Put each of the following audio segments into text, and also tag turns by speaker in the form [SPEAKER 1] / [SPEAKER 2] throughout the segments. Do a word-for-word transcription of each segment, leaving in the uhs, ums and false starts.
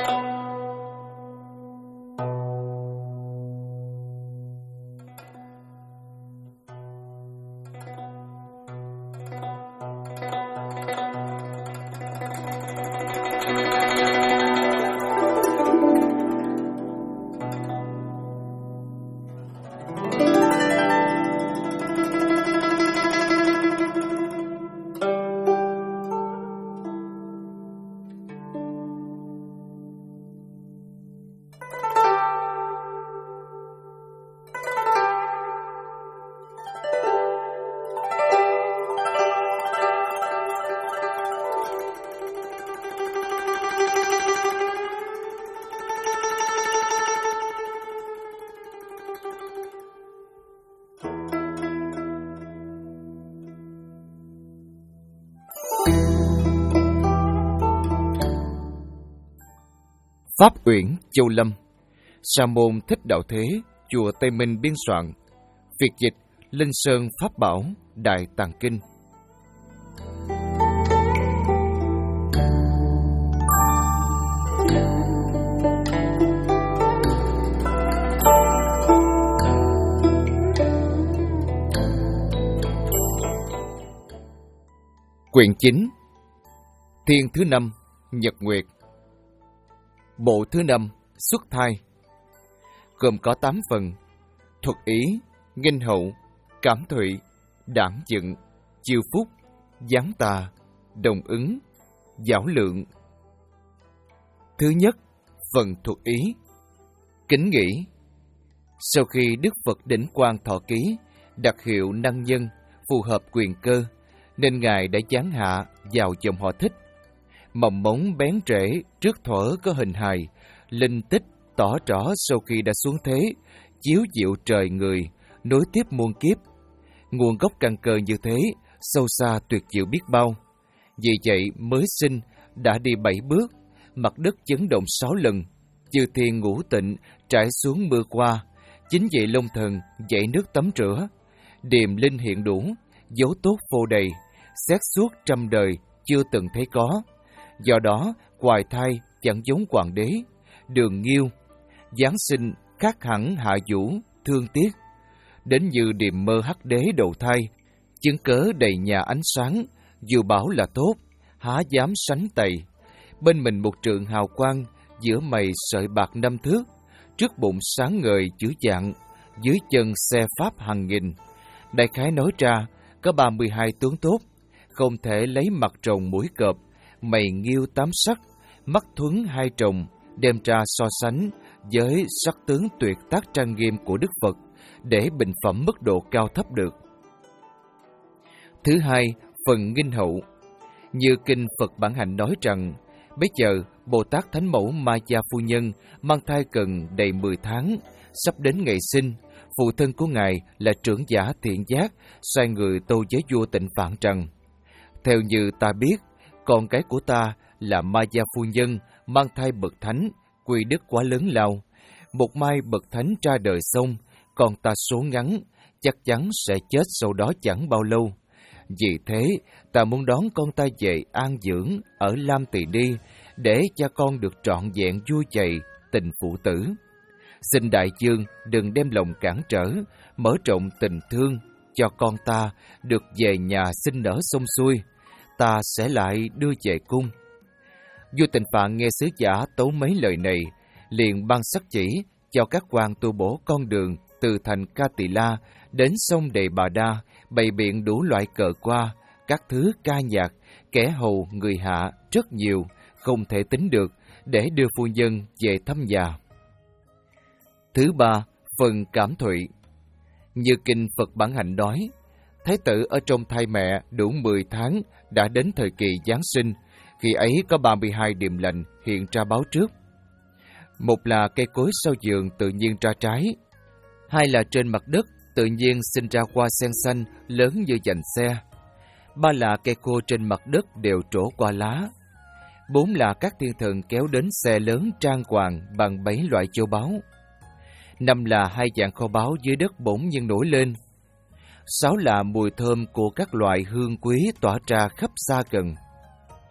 [SPEAKER 1] Pháp Uyển Châu Lâm, Sa môn Thích Đạo Thế, chùa Tây Minh biên soạn. Việt dịch Linh Sơn Pháp Bảo Đại Tạng Kinh. Quyển chín, Thiên thứ năm, Nhật Nguyệt. Bộ thứ năm, Xuất Thai, gồm có tám phần: thuật ý, nghinh hậu, cảm thụy, đảm dựng, chiêu phúc, giáng tà, đồng ứng, giảo lượng. Thứ nhất, phần thuật ý. Kính nghĩ, sau khi Đức Phật Đỉnh Quang Thọ Ký đặt hiệu năng nhân phù hợp quyền cơ, nên Ngài đã giáng hạ vào dòng họ Thích. Mầm mống bén rễ trước thuở có hình hài, linh tích tỏ rõ sau khi đã xuống thế, chiếu diệu trời người, nối tiếp muôn kiếp. Nguồn gốc căn cơ như thế, sâu xa tuyệt diệu biết bao. Vì vậy mới sinh đã đi bảy bước, mặt đất chấn động sáu lần, chư thiên ngũ tịnh trải xuống mưa qua, chính vậy Long Thần dậy nước tắm rửa, điềm linh hiện đủ, dấu tốt phô đầy, xét suốt trăm đời chưa từng thấy có. Do đó, hoài thai chẳng giống hoàng đế, đường nghiêu, giáng sinh khác hẳn hạ vũ, thương tiếc. Đến như điềm mơ hắc đế đầu thai, chứng cớ đầy nhà ánh sáng, dù bảo là tốt, há dám sánh tày. Bên mình một trượng hào quang, giữa mày sợi bạc năm thước, trước bụng sáng ngời chữ dạng, dưới chân xe pháp hàng nghìn. Đại khái nói ra, có ba mươi hai tướng tốt, không thể lấy mặt rồng mũi cọp, mày nghiêu tám sắc, mắt thuấn hai trồng, đem ra so sánh với sắc tướng tuyệt tác trang nghiêm của Đức Phật, để bình phẩm mức độ cao thấp được. Thứ hai, phần nghinh hậu. Như kinh Phật Bản Hạnh nói rằng, bây giờ Bồ Tát Thánh Mẫu Ma Gia Phu Nhân mang thai cần đầy mười tháng, sắp đến ngày sinh. Phụ thân của Ngài là trưởng giả thiện giác, sai người tâu với vua Tịnh Phạn rằng, theo như ta biết, con cái của ta là Ma Gia Phu Nhân mang thai bậc thánh, quy đức quá lớn lao. Một mai bậc thánh ra đời xong, con ta số ngắn, chắc chắn sẽ chết sau đó chẳng bao lâu. Vì thế, ta muốn đón con ta về an dưỡng ở Lam Tỳ Đi, để cha con được trọn vẹn vui chạy tình phụ tử. Xin đại dương đừng đem lòng cản trở, mở rộng tình thương, cho con ta được về nhà sinh nở xong xuôi, ta sẽ lại đưa về cung. Vua Tịnh Phạn nghe sứ giả tấu mấy lời này, liền ban sắc chỉ cho các quan tu bổ con đường từ thành Ca Tỳ La đến sông Đề Bà Đa, bày biện đủ loại cờ qua, các thứ ca nhạc, kẻ hầu người hạ rất nhiều, không thể tính được, để đưa phu nhân về thăm nhà. Thứ ba, phần cảm thụy. Như kinh Phật Bản Hạnh nói, Thái tử ở trong thai mẹ đủ mười tháng đã đến thời kỳ Giáng sinh, khi ấy có ba mươi hai điềm lành hiện ra báo trước. Một là cây cối sau giường tự nhiên ra trái, hai là trên mặt đất tự nhiên sinh ra hoa sen xanh lớn như dành xe, ba là cây khô trên mặt đất đều trổ qua lá, bốn là các thiên thần kéo đến xe lớn trang hoàng bằng bảy loại châu báu, năm là hai dạng kho báu dưới đất bỗng nhiên nổi lên, sáu là mùi thơm của các loại hương quý tỏa ra khắp xa gần,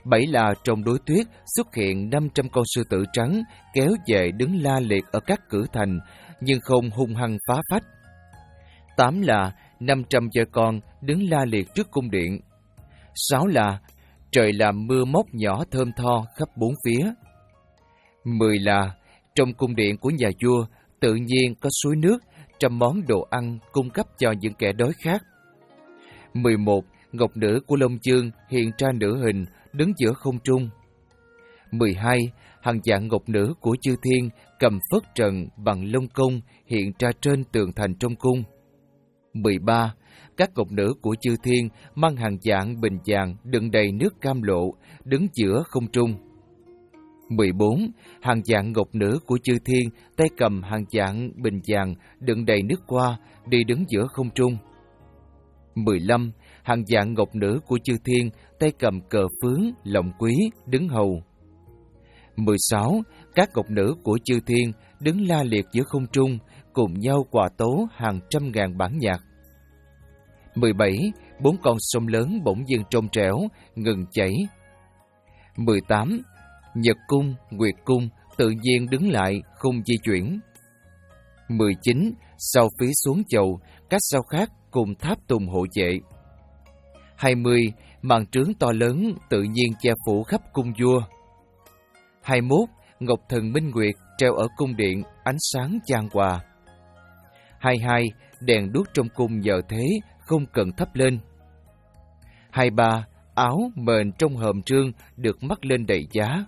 [SPEAKER 1] Bảy là trong núi tuyết xuất hiện năm trăm con sư tử trắng kéo về đứng la liệt ở các cửa thành, nhưng không hung hăng phá phách. Tám là năm trăm voi con đứng la liệt trước cung điện. Sáu là trời làm mưa móc nhỏ thơm tho khắp bốn phía. Mười là trong cung điện của nhà vua tự nhiên có suối nước, trăm món đồ ăn cung cấp cho những kẻ đói khát. Mười một, ngọc nữ của Long Chương hiện ra nửa hình đứng giữa không trung. Mười hai, hàng vạn ngọc nữ của chư thiên cầm phất trần bằng lông công hiện ra trên tường thành trong cung. Mười ba, các ngọc nữ của chư thiên mang hàng vạn bình vàng đựng đầy nước cam lộ đứng giữa không trung. Mười bốn, hàng vạn ngọc nữ của chư thiên tay cầm hàng vạn bình vàng đựng đầy nước hoa đi đứng giữa không trung. Mười lăm, hàng vạn ngọc nữ của chư thiên tay cầm cờ phướng lộng quý đứng hầu. Mười sáu, các ngọc nữ của chư thiên đứng la liệt giữa không trung cùng nhau hòa tấu hàng trăm ngàn bản nhạc. Mười bảy, bốn con sông lớn bỗng dưng trong trẻo ngừng chảy. Mười tám, Nhật cung, Nguyệt cung tự nhiên đứng lại không di chuyển. Mười chín, sau phía xuống chầu, các sao khác cùng tháp tùng hộ vệ. Hai mươi, màn trướng to lớn tự nhiên che phủ khắp cung vua. Hai mốt, ngọc thần minh nguyệt treo ở cung điện ánh sáng chan hòa. Hai hai, đèn đuốc trong cung nhờ thế không cần thắp lên. Hai ba, áo mền trong hòm trương được mắc lên đầy giá.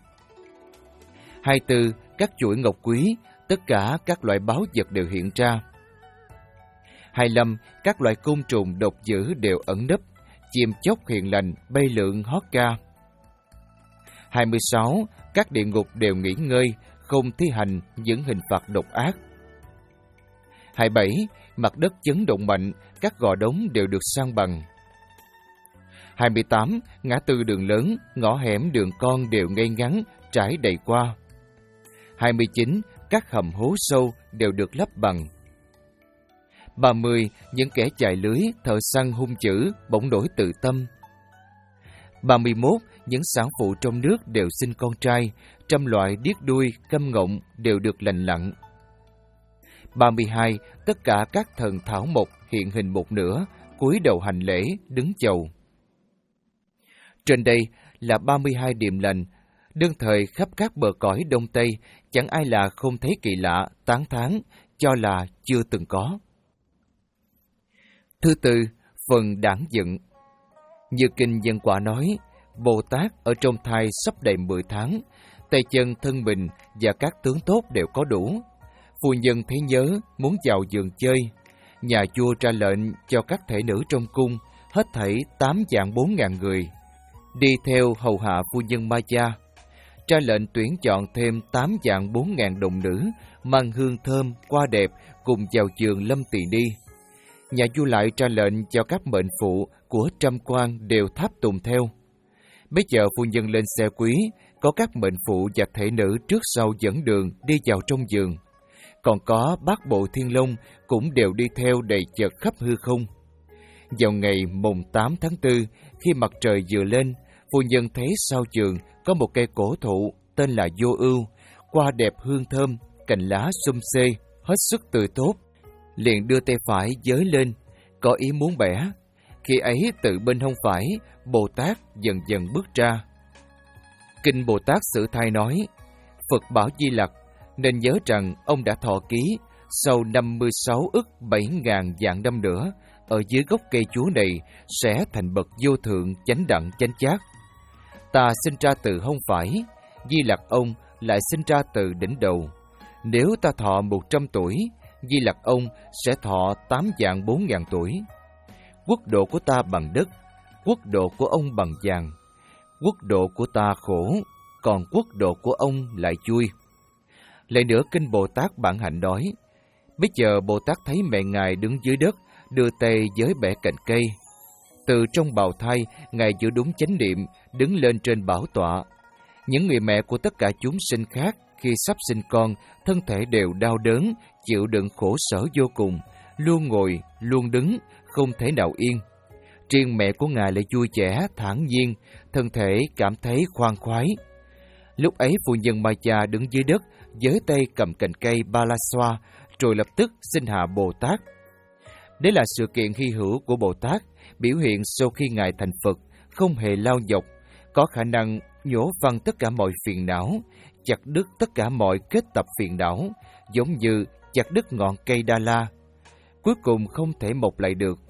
[SPEAKER 1] Hai tư, các chuỗi ngọc quý, tất cả các loại báu vật đều hiện ra. Hai lăm, các loại côn trùng độc dữ đều ẩn nấp, chim chóc hiền lành bay lượn hót ca. Hai mươi sáu, các địa ngục đều nghỉ ngơi, không thi hành những hình phạt độc ác. Hai bảy, mặt đất chấn động mạnh, các gò đống đều được san bằng. Hai mươi tám, ngã tư đường lớn, ngõ hẻm đường con đều ngay ngắn, trải đầy qua. Hai mươi chín, các hầm hố sâu đều được lấp bằng. Ba mươi, những kẻ chài lưới, thợ săn hung dữ, bỗng nổi tự tâm. Ba mươi mốt, những sản phụ trong nước đều sinh con trai, trăm loại điếc đuôi, câm ngọng đều được lành lặn. Ba mươi hai, tất cả các thần thảo mộc hiện hình một nửa, cúi đầu hành lễ, đứng chầu. Trên đây là ba mươi hai điềm lành, đương thời khắp các bờ cõi Đông Tây, chẳng ai là không thấy kỳ lạ, tán thán, cho là chưa từng có. Thứ tư, phần đản dựng. Như kinh Nhân Quả nói, Bồ Tát ở trong thai sắp đầy mười tháng, tay chân thân mình và các tướng tốt đều có đủ. Phu nhân thấy nhớ, muốn vào giường chơi. Nhà vua ra lệnh cho các thể nữ trong cung, hết thảy tám vạn bốn ngàn người, đi theo hầu hạ phu nhân Maya. Ra lệnh tuyển chọn thêm tám vạn bốn ngàn đồng nữ, mang hương thơm, hoa đẹp, cùng vào giường lâm tỳ đi. Nhà vua lại ra lệnh cho các mệnh phụ của trăm quan đều tháp tùng theo. Bây giờ phu nhân lên xe quý, có các mệnh phụ và thể nữ trước sau dẫn đường đi vào trong giường. Còn có bát bộ thiên long cũng đều đi theo đầy chật khắp hư không. Vào ngày mùng tám tháng tư, khi mặt trời vừa lên, phu nhân thấy sau giường có một cây cổ thụ tên là Vô Ưu, hoa đẹp hương thơm, cành lá xum xê, hết sức tươi tốt. Liền đưa tay phải giới lên, có ý muốn bẻ. Khi ấy từ bên hông phải, Bồ Tát dần dần bước ra. Kinh Bồ Tát Sử Thai nói, Phật bảo Di Lặc nên nhớ rằng ông đã thọ ký sau năm mươi sáu ức bảy ngàn vạn năm nữa, ở dưới gốc cây chúa này sẽ thành bậc vô thượng chánh đẳng chánh giác. Ta sinh ra từ hông phải, Di Lặc ông lại sinh ra từ đỉnh đầu. Nếu ta thọ một trăm tuổi, Di Lặc ông sẽ thọ tám vạn bốn ngàn tuổi. Quốc độ của ta bằng đất, quốc độ của ông bằng vàng. Quốc độ của ta khổ, còn quốc độ của ông lại vui. Lại nữa kinh Bồ Tát Bản Hạnh nói, bây giờ Bồ Tát thấy mẹ Ngài đứng dưới đất, đưa tay với bẻ cành cây. Từ trong bào thai, Ngài giữ đúng chánh niệm, đứng lên trên bảo tọa. Những người mẹ của tất cả chúng sinh khác, khi sắp sinh con, thân thể đều đau đớn, chịu đựng khổ sở vô cùng, luôn ngồi, luôn đứng, không thể nào yên. Riêng mẹ của Ngài lại vui vẻ, thản nhiên, thân thể cảm thấy khoan khoái. Lúc ấy phu nhân Ma Cha đứng dưới đất, với tay cầm cành cây ba la xoa, rồi lập tức xin hạ Bồ Tát. Đấy là sự kiện hy hữu của Bồ Tát, biểu hiện sau khi Ngài thành Phật, không hề lao dọc, có khả năng nhổ văng tất cả mọi phiền não, chặt đứt tất cả mọi kết tập phiền não, giống như chặt đứt ngọn cây Đa La. Cuối cùng không thể mọc lại được.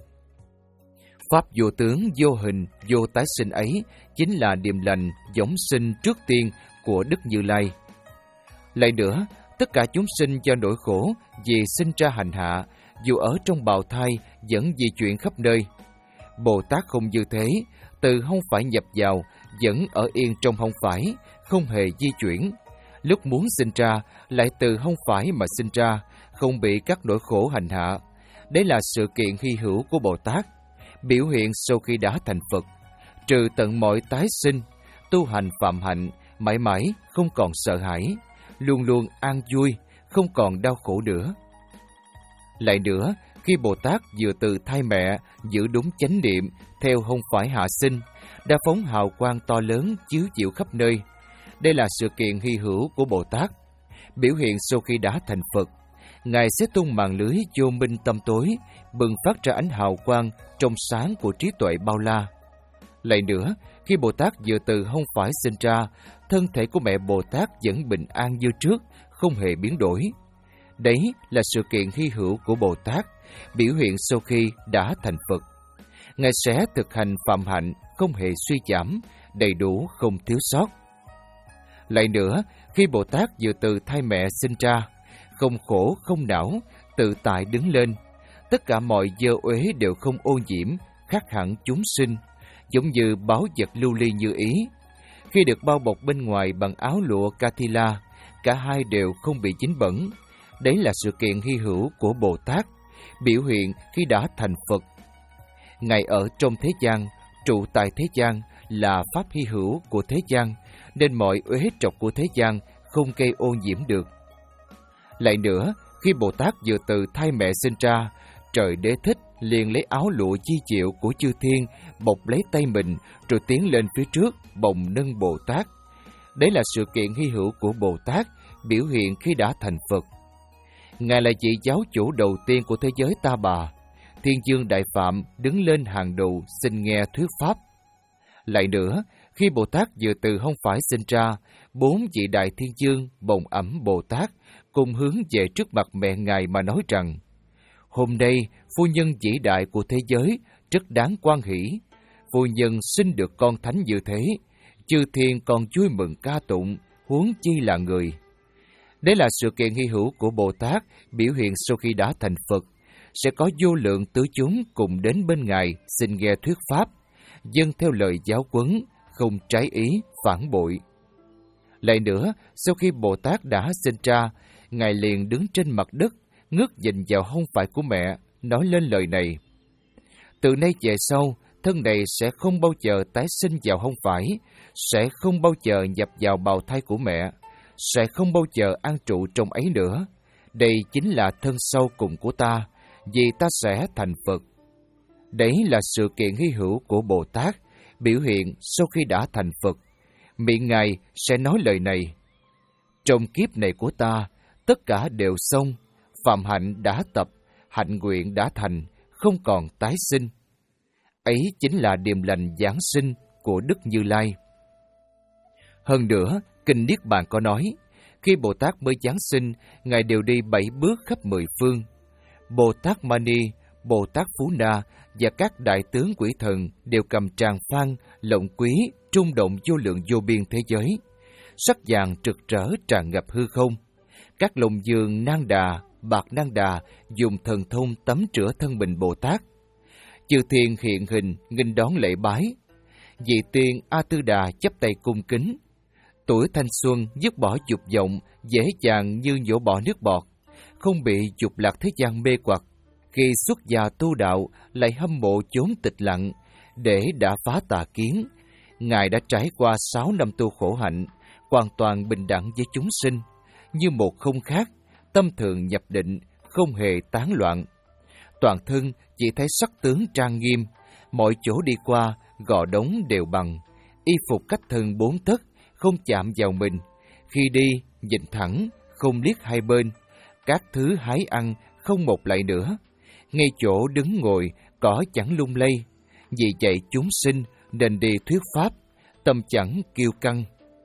[SPEAKER 1] Pháp vô tướng, vô hình, vô tái sinh ấy chính là điềm lành, giống sinh trước tiên của Đức Như Lai. Lại nữa, tất cả chúng sinh do nỗi khổ vì sinh ra hành hạ, dù ở trong bào thai vẫn di chuyển khắp nơi. Bồ Tát không như thế, từ không phải nhập vào, vẫn ở yên trong không phải, không hề di chuyển. Lúc muốn sinh ra, lại từ không phải mà sinh ra, không bị các nỗi khổ hành hạ. Đấy là sự kiện hy hữu của Bồ Tát, biểu hiện sau khi đã thành Phật, trừ tận mọi tái sinh, tu hành phạm hạnh, mãi mãi không còn sợ hãi, luôn luôn an vui, không còn đau khổ nữa. Lại nữa, khi Bồ Tát vừa từ thai mẹ, giữ đúng chánh niệm, theo không phải hạ sinh, đã phóng hào quang to lớn chiếu chiếu khắp nơi. Đây là sự kiện hy hữu của Bồ Tát, biểu hiện sau khi đã thành Phật. Ngài sẽ tung màn lưới vô minh tâm tối, bừng phát ra ánh hào quang trong sáng của trí tuệ bao la. Lại nữa, khi Bồ Tát vừa từ không phải sinh ra, thân thể của mẹ Bồ Tát vẫn bình an như trước, không hề biến đổi. Đấy là sự kiện hy hữu của Bồ Tát, biểu hiện sau khi đã thành Phật. Ngài sẽ thực hành phạm hạnh, không hề suy giảm, đầy đủ không thiếu sót. Lại nữa, khi Bồ Tát vừa từ thai mẹ sinh ra, không khổ, không não, tự tại đứng lên. Tất cả mọi dơ uế đều không ô nhiễm, khác hẳn chúng sinh, giống như báu vật lưu ly như ý. Khi được bao bọc bên ngoài bằng áo lụa Katila, cả hai đều không bị dính bẩn. Đấy là sự kiện hy hữu của Bồ Tát, biểu hiện khi đã thành Phật. Ngài ở trong thế gian, trụ tại thế gian là pháp hy hữu của thế gian, nên mọi uế trọc của thế gian không gây ô nhiễm được. Lại nữa, khi Bồ Tát vừa từ thai mẹ sinh ra, trời Đế Thích liền lấy áo lụa chi diệu của chư thiên bọc lấy tay mình, rồi tiến lên phía trước bồng nâng Bồ Tát. Đấy là sự kiện hy hữu của Bồ Tát, biểu hiện khi đã thành Phật. Ngài là vị giáo chủ đầu tiên của thế giới Ta Bà. Thiên Dương Đại Phạm đứng lên hàng đầu xin nghe thuyết pháp. Lại nữa, khi Bồ Tát vừa từ không phải sinh ra, bốn vị Đại Thiên Dương bồng ẵm Bồ Tát cùng hướng về trước mặt mẹ Ngài mà nói rằng: hôm nay, phu nhân vĩ đại của thế giới rất đáng quan hỷ. Phu nhân sinh được con thánh như thế, chư thiên còn vui mừng ca tụng, huống chi là người. Đấy là sự kiện hy hữu của Bồ Tát, biểu hiện sau khi đã thành Phật. Sẽ có vô lượng tứ chúng cùng đến bên Ngài xin nghe thuyết pháp, dâng theo lời giáo huấn, không trái ý, phản bội. Lại nữa, sau khi Bồ Tát đã sinh ra, Ngài liền đứng trên mặt đất, ngước nhìn vào hông phải của mẹ, nói lên lời này: từ nay về sau, thân này sẽ không bao giờ tái sinh vào hông phải, sẽ không bao giờ nhập vào bào thai của mẹ, sẽ không bao giờ an trụ trong ấy nữa. Đây chính là thân sau cùng của ta, vì ta sẽ thành Phật. Đấy là sự kiện hy hữu của Bồ Tát, biểu hiện sau khi đã thành Phật. Miệng Ngài sẽ nói lời này: trong kiếp này của ta, tất cả đều xong, phạm hạnh đã tập, hạnh nguyện đã thành, không còn tái sinh. Ấy chính là điềm lành giáng sinh của Đức Như Lai. Hơn nữa, Kinh Niết Bàn có nói, khi Bồ Tát mới giáng sinh, Ngài đều đi bảy bước khắp mười phương. Bồ Tát Mani, Bồ Tát Phú Na và các đại tướng quỷ thần đều cầm tràng phan, lộng quý, trung động vô lượng vô biên thế giới. Sắc vàng rực rỡ tràn ngập hư không. Các lồng giường Nang Đà, Bạc Nang Đà dùng thần thông tắm rửa thân mình Bồ Tát. Chư thiên hiện hình nghênh đón lễ bái. Vị tiên A Tư Đà chắp tay cung kính. Tuổi thanh xuân dứt bỏ dục vọng, dễ dàng như nhổ bỏ nước bọt, không bị dục lạc thế gian mê hoặc. Khi xuất gia tu đạo, lại hâm mộ chốn tịch lặng để đã phá tà kiến. Ngài đã trải qua sáu năm tu khổ hạnh, hoàn toàn bình đẳng với chúng sinh, như một không khác, tâm thường nhập định, không hề tán loạn. Toàn thân chỉ thấy sắc tướng trang nghiêm, mọi chỗ đi qua, gò đống đều bằng, y phục cách thân bốn tấc, không chạm vào mình. Khi đi, nhìn thẳng, không liếc hai bên, các thứ hái ăn không một lại nữa. Ngay chỗ đứng ngồi, cỏ chẳng lung lay, vì vậy chúng sinh nên đi thuyết pháp, tâm chẳng kiêu căng.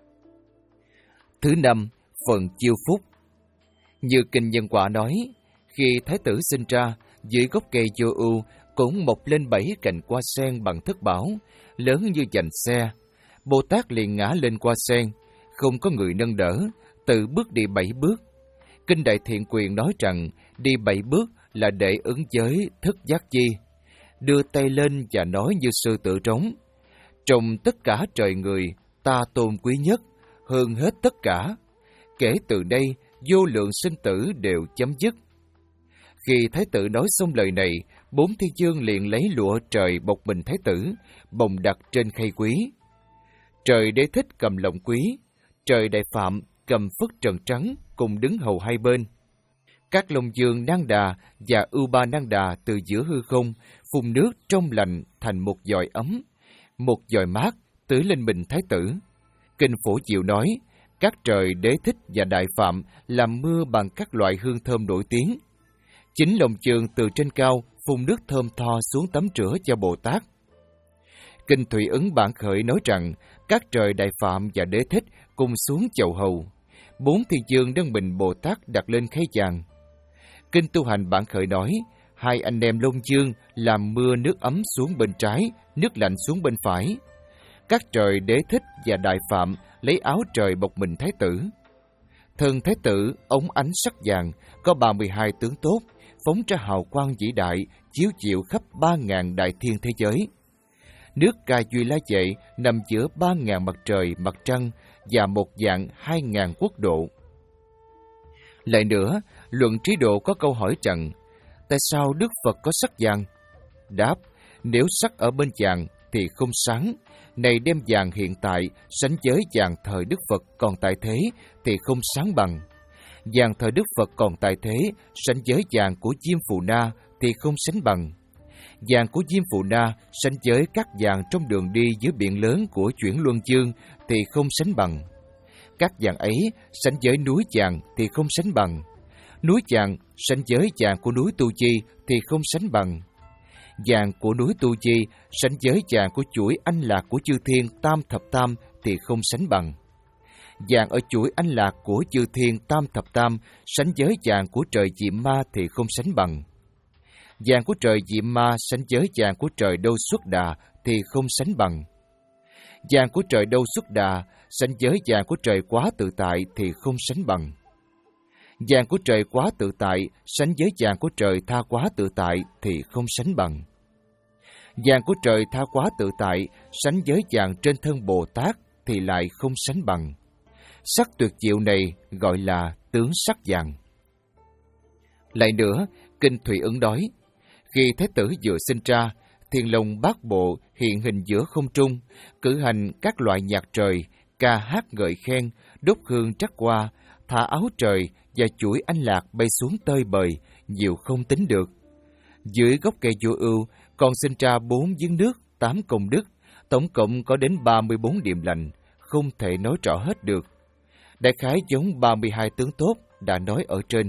[SPEAKER 1] Thứ năm, phần chiêu phúc. Như kinh Nhân Quả nói, khi Thái tử sinh ra, dưới gốc cây vô ưu cũng mọc lên bảy cành hoa sen bằng thất bảo, lớn như dành xe. Bồ Tát liền ngã lên hoa sen, không có người nâng đỡ, tự bước đi bảy bước. Kinh Đại Thiện Quyền nói rằng đi bảy bước là để ứng giới thức giác chi, đưa tay lên và nói như sư tử trống: trong tất cả trời người, ta tôn quý nhất, hơn hết tất cả. Kể từ đây, vô lượng sinh tử đều chấm dứt. Khi Thái tử nói xong lời này, bốn thiên dương liền lấy lụa trời bọc mình Thái tử, bồng đặt trên khay quý. Trời Đế Thích cầm lọng quý, trời Đại Phạm cầm phất trần trắng cùng đứng hầu hai bên. Các Long Dương Nang Đà và Ưu Ba Nang Đà từ giữa hư không phun nước trong lành thành một giòi ấm, một giòi mát tưới lên mình Thái tử. Kinh Phổ Diệu nói, các trời Đế Thích và Đại Phạm làm mưa bằng các loại hương thơm nổi tiếng. Chính Long Dương từ trên cao phun nước thơm tho xuống tắm rửa cho Bồ Tát. Kinh Thủy Ứng Bản Khởi nói rằng các trời Đại Phạm và Đế Thích cùng xuống chầu hầu. Bốn thiên dương nâng mình Bồ Tát đặt lên khay vàng. Kinh Tu Hành Bản Khởi nói, hai anh em Long Dương làm mưa nước ấm xuống bên trái, nước lạnh xuống bên phải. Các trời Đế Thích và Đại Phạm lấy áo trời bọc mình Thái tử. Thân Thái tử ống ánh sắc vàng, có ba mươi hai tướng tốt, phóng ra hào quang vĩ đại, chiếu chiếu khắp ba ngàn đại thiên thế giới. Nước Ca Duy La Vệ nằm giữa ba ngàn mặt trời, mặt trăng và một dạng hai ngàn quốc độ. Lại nữa, Luận Trí Độ có câu hỏi rằng, tại sao Đức Phật có sắc vàng? Đáp, nếu sắc ở bên vàng thì không sáng, này đem vàng hiện tại sánh với vàng thời Đức Phật còn tại thế thì không sáng bằng. Vàng thời Đức Phật còn tại thế sánh với vàng của Diêm Phù Na thì không sánh bằng. Vàng của Diêm Phù Na sánh với các vàng trong đường đi dưới biển lớn của Chuyển Luân Dương thì không sánh bằng. Các vàng ấy sánh với núi vàng thì không sánh bằng. Núi vàng sánh với vàng của núi Tu Chi thì không sánh bằng. Vàng của núi Tu Chi sánh với vàng của chuỗi Anh Lạc của chư thiên Tam Thập Tam thì không sánh bằng. Vàng ở chuỗi Anh Lạc của chư thiên Tam Thập Tam sánh với vàng của trời Diệm Ma thì không sánh bằng. Vàng của trời Diệm Ma sánh với vàng của trời Đô Xuất Đà thì không sánh bằng. Vàng của trời Đô Xuất Đà sánh với vàng của trời Quá Tự Tại thì không sánh bằng. Vàng của trời Quá Tự Tại sánh với vàng của trời Tha Quá Tự Tại thì không sánh bằng. Vàng của trời Tha Quá Tự Tại sánh với vàng trên thân Bồ Tát thì lại không sánh bằng. Sắc tuyệt diệu này gọi là tướng sắc vàng. Lại nữa, Kinh Thủy Ứng nói, khi Thái tử vừa sinh ra, Thiên Long Bát Bộ hiện hình giữa không trung, cử hành các loại nhạc trời, ca hát ngợi khen, đốt hương trắc hoa, thả áo trời và chuỗi Anh Lạc bay xuống tơi bời, nhiều không tính được. Dưới gốc cây vô ưu còn sinh ra bốn giếng nước, tám công đức, tổng cộng có đến ba mươi bốn điểm lành, không thể nói rõ hết được. Đại khái giống ba mươi hai tướng tốt đã nói ở trên.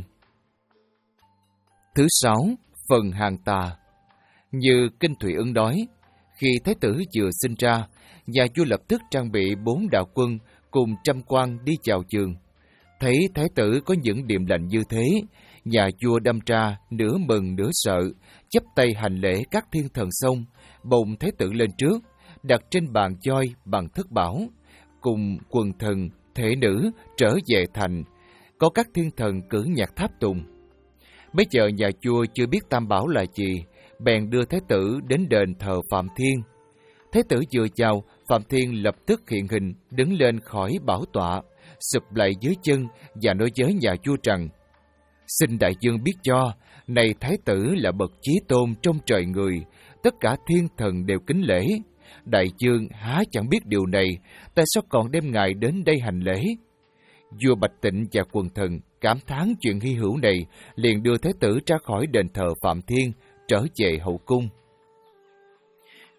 [SPEAKER 1] Thứ sáu, phần hàng tà. Như Kinh Thủy Ứng nói, khi Thái tử vừa sinh ra, nhà vua lập tức trang bị bốn đạo quân cùng trăm quan đi chào trường. Thấy Thái tử có những điểm lành như thế, nhà vua đâm ra nửa mừng nửa sợ, chắp tay hành lễ các thiên thần xong, bồng Thái tử lên trước, đặt trên bàn choi bằng thất bảo, cùng quần thần, thể nữ trở về thành, có các thiên thần cử nhạc tháp tùng. Bây giờ nhà vua chưa biết tam bảo là gì, bèn đưa Thái tử đến đền thờ Phạm Thiên. Thái tử vừa chào, Phạm Thiên lập tức hiện hình, đứng lên khỏi bảo tọa, sụp lại dưới chân và nói với nhà vua rằng, xin đại vương biết cho, này Thái tử là bậc chí tôn trong trời người, tất cả thiên thần đều kính lễ. Đại vương há chẳng biết điều này, tại sao còn đem ngài đến đây hành lễ? Vua Bạch Tịnh và quần thần cảm thán chuyện hy hữu này, liền đưa Thái tử ra khỏi đền thờ Phạm Thiên, trở về hậu cung.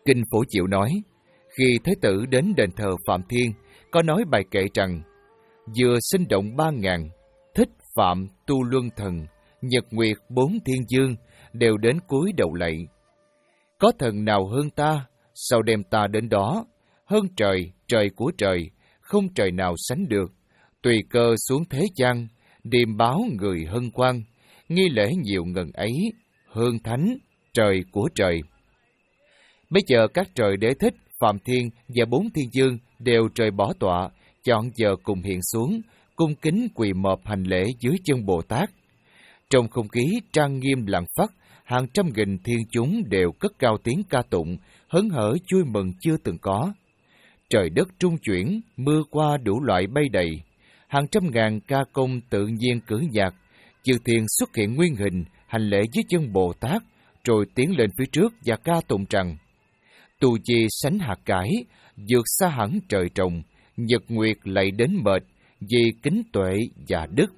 [SPEAKER 1] Kinh Phổ Chiệu nói, khi Thế Tử đến đền thờ Phạm Thiên, có nói bài kệ rằng, vừa sinh động ba ngàn, thích Phạm tu luân thần, nhật nguyệt bốn thiên dương, đều đến cúi đầu lạy. Có thần nào hơn ta, sao đem ta đến đó? Hơn trời, trời của trời, không trời nào sánh được. Tùy cơ xuống thế gian, điềm báo người hân quang, nghi lễ nhiều ngần ấy, hơn thánh, trời của trời. Bây giờ các trời đế thích, Phạm Thiên và bốn thiên dương đều trời bỏ tọa, chọn giờ cùng hiện xuống, cung kính quỳ mọp hành lễ dưới chân Bồ Tát. Trong không khí trang nghiêm lặng phắt, hàng trăm nghìn thiên chúng đều cất cao tiếng ca tụng, hớn hở vui mừng chưa từng có. Trời đất trung chuyển, mưa qua đủ loại bay đầy, hàng trăm ngàn ca công tự nhiên cử nhạc, chư thiên xuất hiện nguyên hình, hành lễ dưới chân Bồ Tát, rồi tiến lên phía trước và ca tụng rằng: Tu chi sánh hạt cải, vượt xa hẳn trời trồng, nhật nguyệt lạy đến mệt, vì kính tuệ và đức.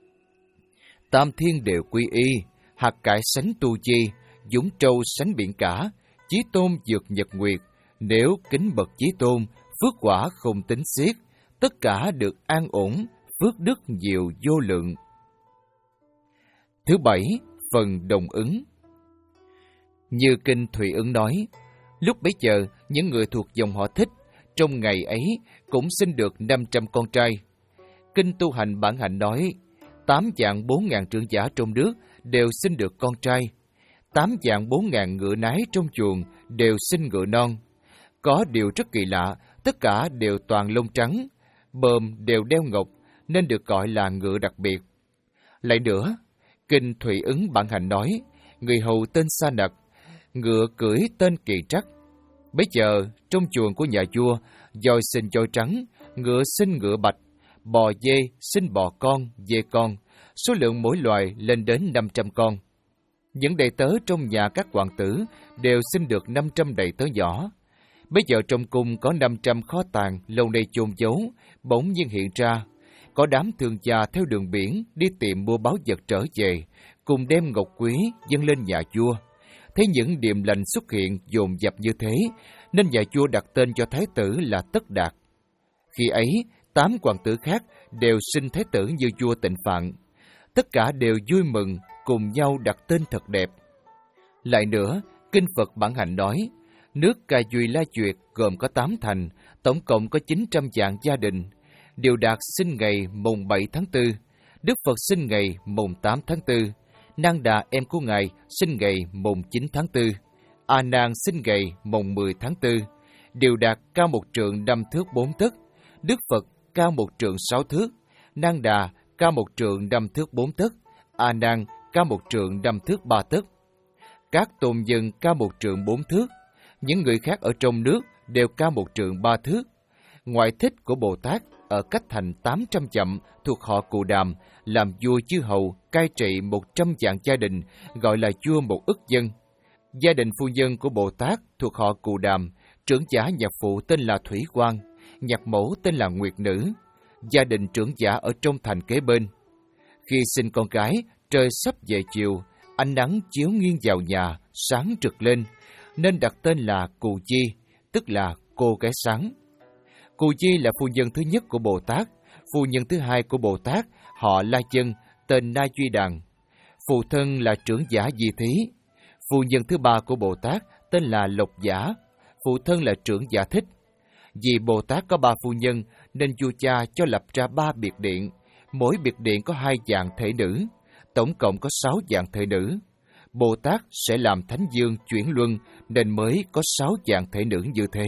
[SPEAKER 1] Tam thiên đều quy y, hạt cải sánh tu chi, dũng trâu sánh biển cả, chí tôn vượt nhật nguyệt, nếu kính bậc chí tôn, phước quả không tính xiết, tất cả được an ổn, phước đức nhiều vô lượng. Thứ bảy, phần đồng ứng. Như Kinh Thụy Ứng nói, lúc bấy giờ, những người thuộc dòng họ Thích, trong ngày ấy cũng sinh được năm trăm con trai. Kinh Tu Hành Bản Hạnh nói, tám vạn bốn ngàn trưởng giả trong nước đều sinh được con trai, tám vạn bốn ngàn ngựa nái trong chuồng đều sinh ngựa non. Có điều rất kỳ lạ, tất cả đều toàn lông trắng, bờm đều đeo ngọc, nên được gọi là ngựa đặc biệt. Lại nữa, Kinh Thụy Ứng Bản Hạnh nói, người hầu tên Sa Nặc, ngựa cưỡi tên Kỳ Trắc. Bấy giờ, trong chuồng của nhà vua, voi sinh voi trắng, ngựa sinh ngựa bạch, bò dê sinh bò con, dê con, số lượng mỗi loài lên đến năm trăm con. Những đầy tớ trong nhà các hoàng tử đều sinh được năm trăm đầy tớ nhỏ. Bây giờ trong cung có năm trăm kho tàng lâu nay chôn giấu, bỗng nhiên hiện ra. Có đám thương gia theo đường biển đi tìm mua báu vật trở về, cùng đem ngọc quý dâng lên nhà vua. Thấy những điềm lành xuất hiện dồn dập như thế, nên nhà vua đặt tên cho thái tử là Tất Đạt. Khi ấy, tám hoàng tử khác đều sinh thái tử như vua Tịnh Phạn. Tất cả đều vui mừng, cùng nhau đặt tên thật đẹp. Lại nữa, Kinh Phật Bản Hạnh nói, nước Ca Duy La Duyệt gồm có tám thành, tổng cộng có chín trăm vạn gia đình. Điều Đạt sinh ngày mùng bảy tháng tư, Đức Phật sinh ngày mùng tám tháng tư, Nang Đà em của Ngài sinh ngày mùng chín tháng tư, A Nan sinh ngày mùng mười tháng tư. Điều Đạt cao một trượng năm thước bốn tấc, Đức Phật cao một trượng sáu thước, Nang Đà cao một trượng năm thước bốn tấc, A Nan cao một trượng năm thước ba tấc. Các tôn dân cao một trượng bốn thước, những người khác ở trong nước đều cao một trượng ba thước. Ngoại thích của Bồ Tát ở cách thành tám trăm dặm thuộc họ Cù Đàm, làm vua chư hầu, cai trị một trăm vạn gia đình, gọi là vua một ức dân. Gia đình phu nhân của Bồ Tát thuộc họ Cù Đàm, trưởng giả nhạc phụ tên là Thủy Quang, nhạc mẫu tên là Nguyệt Nữ. Gia đình trưởng giả ở trong thành kế bên. Khi sinh con gái, trời sắp về chiều, ánh nắng chiếu nghiêng vào nhà, sáng rực lên, nên đặt tên là Cù Chi, tức là cô gái sáng. Cù Chi là phu nhân thứ nhất của Bồ Tát, phu nhân thứ hai của Bồ Tát, họ La Chân, tên Na Duy Đàn. Phụ thân là trưởng giả Di Thí. Phu nhân thứ ba của Bồ Tát tên là Lộc Giả, phụ thân là trưởng giả Thích. Vì Bồ Tát có ba phu nhân, nên vua cha cho lập ra ba biệt điện, mỗi biệt điện có hai dạng thể nữ, tổng cộng có sáu dạng thể nữ. Bồ Tát sẽ làm Thánh Dương chuyển luân, nên mới có sáu dạng thể nữ như thế.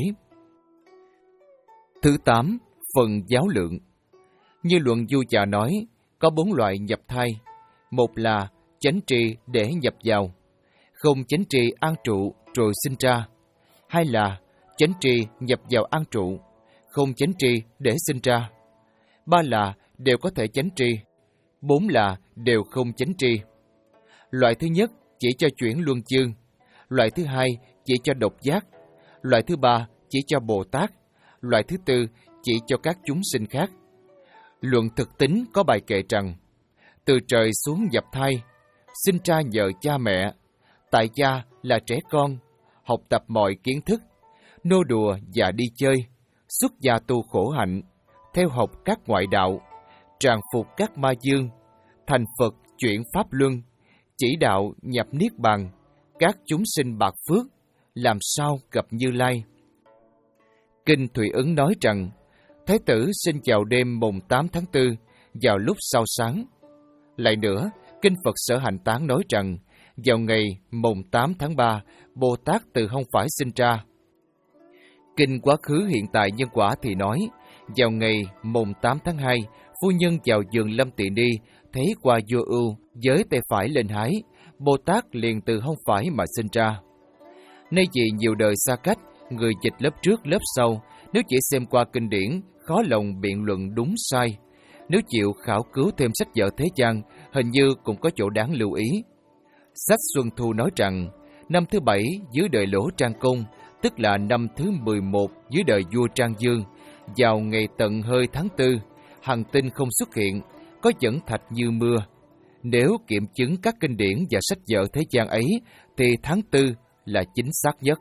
[SPEAKER 1] Thứ tám, phần giáo lượng. Như luận Du Già nói, có bốn loại nhập thai. Một là chánh tri để nhập vào, không chánh tri an trụ rồi sinh ra. Hai là chánh tri nhập vào an trụ, không chánh tri để sinh ra. Ba là đều có thể chánh tri. Bốn là đều không chánh tri. Loại thứ nhất chỉ cho chuyển luân chương. Loại thứ hai chỉ cho độc giác. Loại thứ ba chỉ cho Bồ Tát. Loại thứ tư chỉ cho các chúng sinh khác. Luận thực tính có bài kệ rằng, từ trời xuống nhập thai, sinh ra nhờ cha mẹ, tại gia là trẻ con, học tập mọi kiến thức, nô đùa và đi chơi, xuất gia tu khổ hạnh, theo học các ngoại đạo, tràng phục các ma dương, thành Phật chuyển pháp luân, chỉ đạo nhập niết bàn, các chúng sinh bạc phước, làm sao gặp Như Lai. Kinh Thủy Ứng nói rằng, Thái tử sinh vào đêm mùng tám tháng tư, vào lúc sao sáng. Lại nữa, Kinh Phật Sở Hạnh Tán nói rằng, vào ngày mùng tám tháng ba, Bồ Tát từ không phải sinh ra. Kinh Quá Khứ Hiện Tại Nhân Quả thì nói, vào ngày mùng tám tháng hai, phu nhân vào vườn Lâm Tỳ Ni, thấy qua vua ưu, với tay phải lên hái, Bồ Tát liền từ không phải mà sinh ra. Nay vì nhiều đời xa cách, người dịch lớp trước lớp sau, nếu chỉ xem qua kinh điển, khó lòng biện luận đúng sai. Nếu chịu khảo cứu thêm sách vở thế gian, hình như cũng có chỗ đáng lưu ý. Sách Xuân Thu nói rằng, năm thứ bảy dưới đời Lỗ Trang Công, tức là năm thứ mười một dưới đời vua Trang Dương, vào ngày tận hơi tháng tư, hành tinh không xuất hiện, có dẫn thạch như mưa. Nếu kiểm chứng các kinh điển và sách vở thế gian ấy, thì tháng tư là chính xác nhất.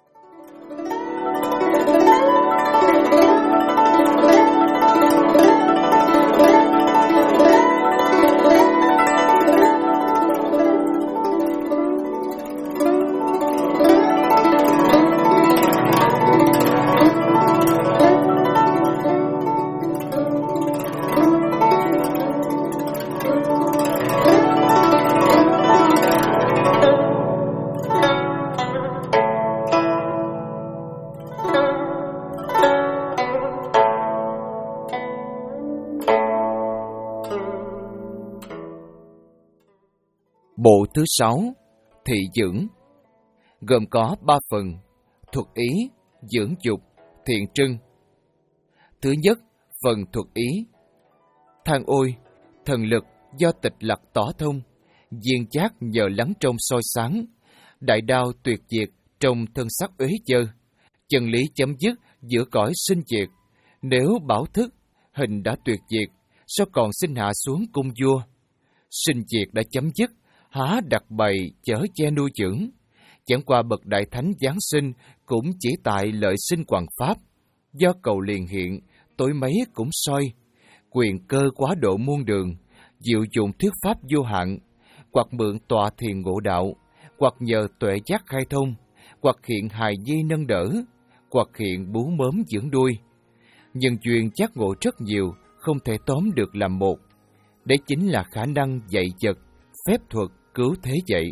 [SPEAKER 1] Bộ thứ sáu, thị dưỡng, gồm có ba phần: thuật ý, dưỡng dục, thiện trưng. Thứ nhất, phần thuật ý. Than ôi, thần lực do tịch lặc tỏ thông, diên giác nhờ lắng trong soi sáng, đại đao tuyệt diệt trong thân sắc uế chơ, chân lý chấm dứt giữa cõi sinh diệt. Nếu bảo thức, hình đã tuyệt diệt, sao còn sinh hạ xuống cung vua? Sinh diệt đã chấm dứt, há đặt bày chở che nuôi dưỡng. Chẳng qua bậc đại thánh giáng sinh cũng chỉ tại lợi sinh quảng pháp, do cầu liền hiện, tối mấy cũng soi. Quyền cơ quá độ muôn đường, diệu dụng thuyết pháp vô hạn, hoặc mượn tọa thiền ngộ đạo, hoặc nhờ tuệ giác khai thông, hoặc hiện hài nhi nâng đỡ, hoặc hiện bú mớm dưỡng đuôi. Nhân duyên giác ngộ rất nhiều, không thể tóm được làm một. Đấy chính là khả năng dạy vật, phép thuật cứu thế dạy.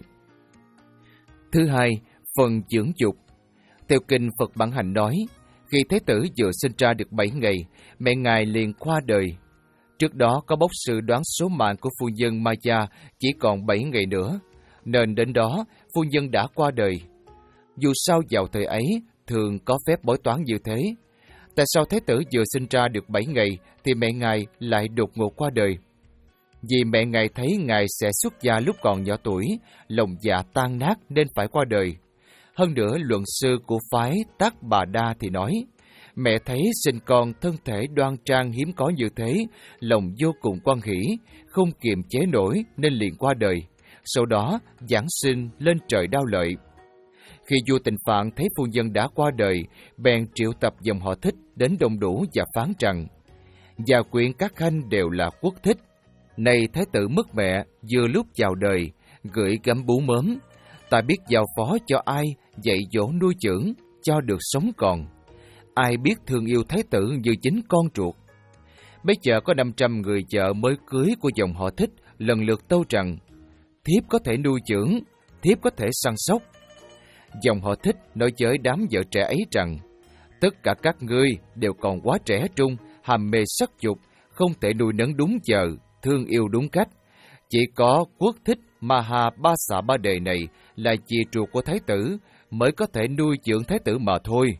[SPEAKER 1] Thứ hai, phần dưỡng dục. Theo kinh Phật Bản Hành nói, khi Thái tử vừa sinh ra được bảy ngày, mẹ ngài liền qua đời. Trước đó có bốc sư đoán số mạng của phu nhân Maya chỉ còn bảy ngày nữa, nên đến đó phu nhân đã qua đời. Dù sao vào thời ấy, thường có phép bói toán như thế. Tại sao Thái tử vừa sinh ra được bảy ngày thì mẹ ngài lại đột ngột qua đời? Vì mẹ ngài thấy ngài sẽ xuất gia lúc còn nhỏ tuổi, lòng dạ tan nát nên phải qua đời. Hơn nữa, luận sư của phái Tác Bà Đa thì nói, mẹ thấy sinh con thân thể đoan trang hiếm có như thế, lòng vô cùng quan hỷ, không kiềm chế nổi nên liền qua đời. Sau đó, giáng sinh lên trời Đao Lợi. Khi vua Tịnh Phạn thấy phu nhân đã qua đời, bèn triệu tập dòng họ Thích đến đông đủ và phán rằng, gia quyến các khanh đều là quốc thích. Này Thái tử mất mẹ, vừa lúc vào đời, gửi gắm bú mớm, ta biết giao phó cho ai, dạy dỗ nuôi dưỡng, cho được sống còn. Ai biết thương yêu Thái tử như chính con ruột. Bây giờ có năm trăm người vợ mới cưới của dòng họ Thích lần lượt tâu rằng, thiếp có thể nuôi dưỡng, thiếp có thể săn sóc. Dòng họ Thích nói với đám vợ trẻ ấy rằng, tất cả các ngươi đều còn quá trẻ trung, hàm mê sắc dục, không thể nuôi nấng đúng giờ, thương yêu đúng cách. Chỉ có quốc thích Maha Ba Xạ Ba Đề này là chị ruột của Thái tử, mới có thể nuôi dưỡng Thái tử mà thôi.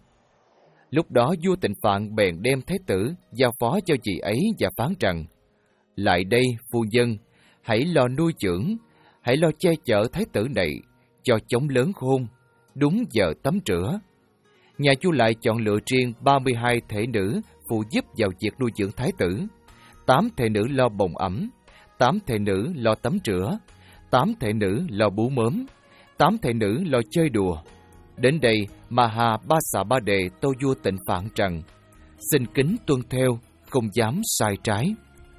[SPEAKER 1] Lúc đó vua Tịnh Phạn bèn đem Thái tử giao phó cho chị ấy và phán rằng, lại đây phu nhân, hãy lo nuôi dưỡng, hãy lo che chở Thái tử này, cho chóng lớn khôn, đúng giờ tắm rửa. Nhà vua lại chọn lựa riêng ba mươi hai thể nữ phụ giúp vào việc nuôi dưỡng Thái tử. Tám thể nữ lo bồng ẩm, tám thể nữ lo tắm rửa, tám thể nữ lo bú mớm, tám thể nữ lo chơi đùa. Đến đây, Maha Ba Xà Ba Đề tâu vua Tịnh Phạn rằng: xin kính tuân theo, không dám sai trái.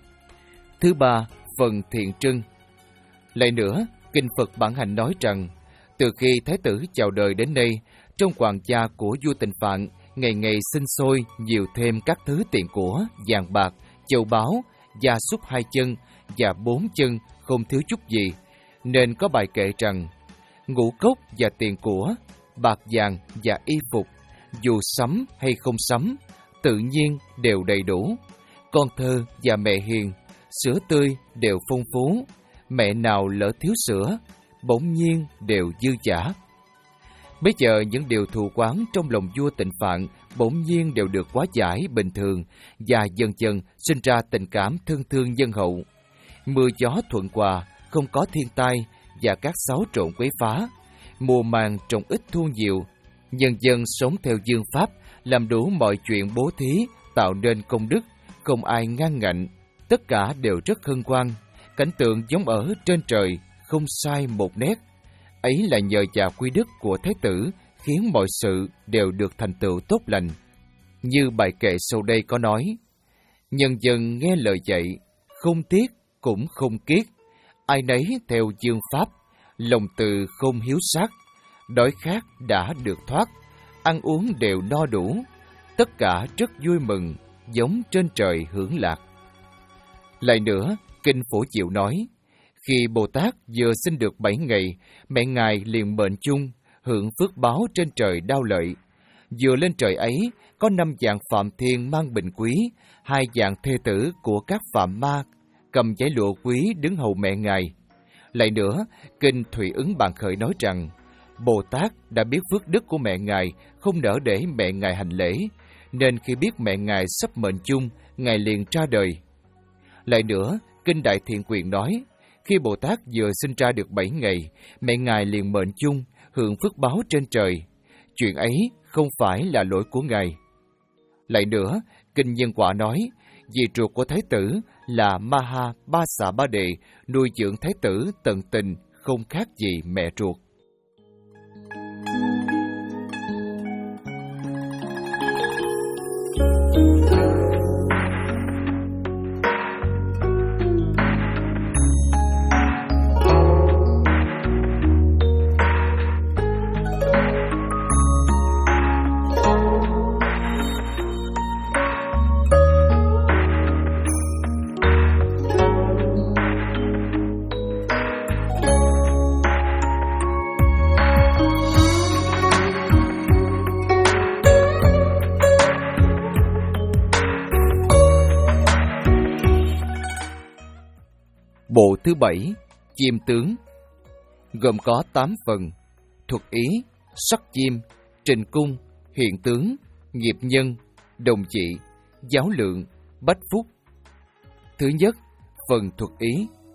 [SPEAKER 1] Thứ ba, phần thiện trưng. Lại nữa, kinh Phật bản hành nói rằng, từ khi Thái tử chào đời đến nay, trong hoàng gia của vua Tịnh Phạn ngày ngày sinh sôi nhiều thêm các thứ tiền của, vàng bạc, châu báu, gia súc hai chân và bốn chân không thiếu chút gì, nên có bài kệ rằng: ngũ cốc và tiền của, bạc vàng và y phục, dù sắm hay không sắm, tự nhiên đều đầy đủ. Con thơ và mẹ hiền, sữa tươi đều phong phú, mẹ nào lỡ thiếu sữa, bỗng nhiên đều dư dả. Bây giờ những điều thù oán trong lòng vua Tịnh Phạn bỗng nhiên đều được hóa giải bình thường, và dần dần sinh ra tình cảm thân thương nhân hậu. Mưa gió thuận hòa, không có thiên tai và các xáo trộn quấy phá. Mùa màng trồng ít thu nhiều, nhân dân sống theo dương pháp, làm đủ mọi chuyện bố thí, tạo nên công đức, không ai ngăn ngạnh, tất cả đều rất hân hoan. Cảnh tượng giống ở trên trời, không sai một nét. Ấy là nhờ vào quy đức của Thái tử, khiến mọi sự đều được thành tựu tốt lành. Như bài kệ sau đây có nói: nhân dân nghe lời dạy, không tiếc cũng không kiết, ai nấy theo dương pháp, lòng từ không hiếu sát, đói khát đã được thoát, ăn uống đều no đủ, tất cả rất vui mừng, giống trên trời hưởng lạc. Lại nữa, kinh Phổ Diệu nói: khi Bồ Tát vừa sinh được bảy ngày, mẹ Ngài liền mệnh chung, hưởng phước báo trên trời đao lợi. Vừa lên trời ấy, có năm dạng phạm thiên mang bình quý, hai dạng thê tử của các phạm ma, cầm giấy lụa quý đứng hầu mẹ Ngài. Lại nữa, kinh Thủy Ứng Bàn Khởi nói rằng, Bồ Tát đã biết phước đức của mẹ Ngài, không nỡ để mẹ Ngài hành lễ, nên khi biết mẹ Ngài sắp mệnh chung, Ngài liền ra đời. Lại nữa, kinh Đại Thiện Quyền nói, khi Bồ Tát vừa sinh ra được bảy ngày, mẹ Ngài liền mệnh chung, hưởng phước báo trên trời. Chuyện ấy không phải là lỗi của Ngài. Lại nữa, kinh Nhân Quả nói, dì ruột của Thái tử là Maha Ba Xà Ba Đề nuôi dưỡng Thái tử tận tình, không khác gì mẹ ruột. Bộ thứ bảy, Chiêm tướng, gồm có tám phần: thuật ý, sắc chiêm, trình cung, hiện tướng, nghiệp nhân, đồng trị, giáo lượng, bách phúc. Thứ nhất, phần thuật ý.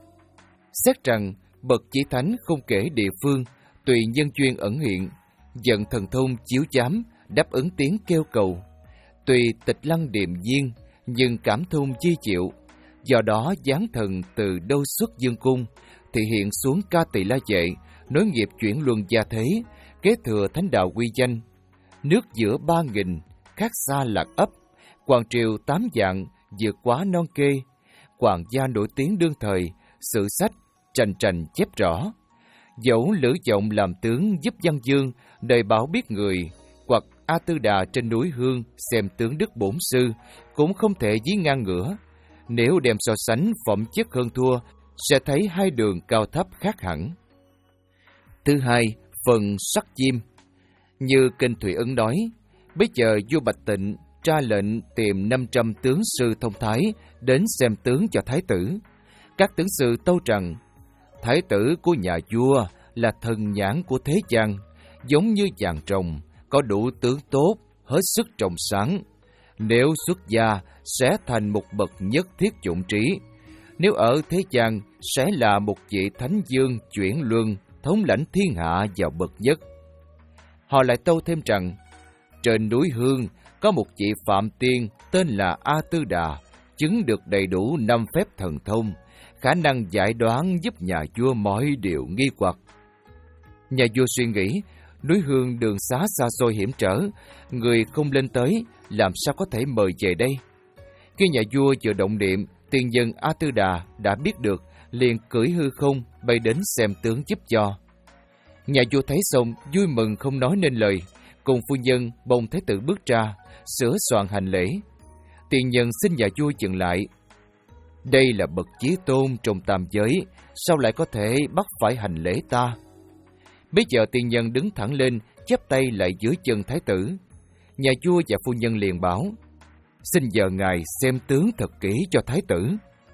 [SPEAKER 1] Xét rằng bậc chí thánh không kể địa phương, tùy nhân duyên ẩn hiện, dẫn thần thông chiếu chám, đáp ứng tiếng kêu cầu. Tùy tịch lăng điềm nhiên, nhưng cảm thông chi chịu. Do đó giáng thần từ đâu xuất dương cung, thì hiện xuống Ca Tỳ La Vệ, nối nghiệp chuyển luân gia thế, kế thừa thánh đạo quy danh. Nước giữa ba nghìn, khác xa lạc ấp, hoàng triều tám dạng, vượt quá non kê. Hoàng gia nổi tiếng đương thời, sử sách trành trành chép rõ. Dẫu Lữ Vọng làm tướng giúp văn dương, đời bảo biết người, hoặc A Tư Đà trên núi Hương xem tướng đức bổn sư, cũng không thể dí ngang ngửa. Nếu đem so sánh phẩm chất hơn thua, sẽ thấy hai đường cao thấp khác hẳn. Thứ hai, phần sắc chiêm. Như kinh Thủy Ấn nói, bây giờ vua Bạch Tịnh ra lệnh tìm năm trăm tướng sư thông thái đến xem tướng cho thái tử. Các tướng sư tâu rằng, thái tử của nhà vua là thần nhãn của thế gian, giống như vàng rồng, có đủ tướng tốt, hết sức trong sáng. Nếu xuất gia sẽ thành một bậc nhất thiết chủng trí. Nếu ở thế gian sẽ là một vị thánh dương chuyển luân, thống lãnh thiên hạ vào bậc nhất. Họ lại tâu thêm rằng, trên núi Hương có một vị phạm tiên tên là A Tư Đà, chứng được đầy đủ năm phép thần thông, khả năng giải đoán giúp nhà vua mọi điều nghi hoặc. Nhà vua suy nghĩ, Núi Hương đường xá xa xôi hiểm trở, người không lên tới, làm sao có thể mời về đây? Khi nhà vua vừa động niệm, tiền nhân A Tư Đà đã biết được, liền cưỡi hư không bay đến xem tướng giúp cho. Nhà vua thấy xong vui mừng không nói nên lời, cùng phu nhân bồng thái tử bước ra, sửa soạn hành lễ. Tiền nhân xin nhà vua dừng lại. Đây là bậc chí tôn trong tam giới, sao lại có thể bắt phải hành lễ ta? Bây giờ tiền nhân đứng thẳng lên, chắp tay lại dưới chân thái tử. Nhà vua và phu nhân liền bảo, xin giờ ngài xem tướng thật kỹ cho thái tử.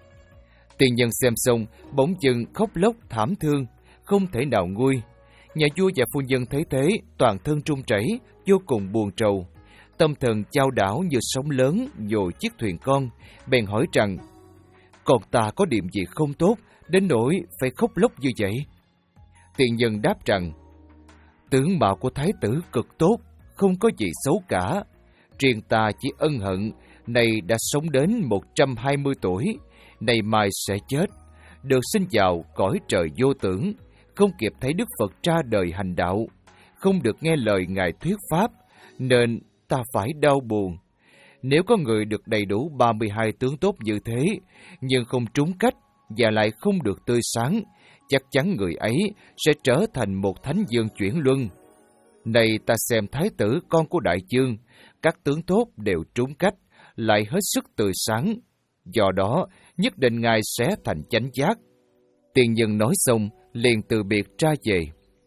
[SPEAKER 1] Tiền nhân xem xong, bỗng dưng khóc lóc thảm thương, không thể nào nguôi. Nhà vua và phu nhân thấy thế, toàn thân run rẩy, vô cùng buồn rầu. Tâm thần chao đảo như sóng lớn dội chiếc thuyền con, bèn hỏi rằng, con ta có điểm gì không tốt, đến nỗi phải khóc lóc như vậy? Tiền nhân đáp rằng, tướng mạo của thái tử cực tốt, không có gì xấu cả. Riêng ta chỉ ân hận, này đã sống đến một trăm hai mươi tuổi, này mai sẽ chết, được sinh vào cõi trời vô tưởng, không kịp thấy Đức Phật ra đời hành đạo, không được nghe lời Ngài thuyết pháp, nên ta phải đau buồn. Nếu có người được đầy đủ ba mươi hai tướng tốt như thế, nhưng không trúng cách và lại không được tươi sáng, chắc chắn người ấy sẽ trở thành một thánh dương chuyển luân. Này ta xem thái tử con của đại chương, các tướng tốt đều trúng cách, lại hết sức tươi sáng. Do đó, nhất định Ngài sẽ thành chánh giác. Tiền nhân nói xong, liền từ biệt ra về.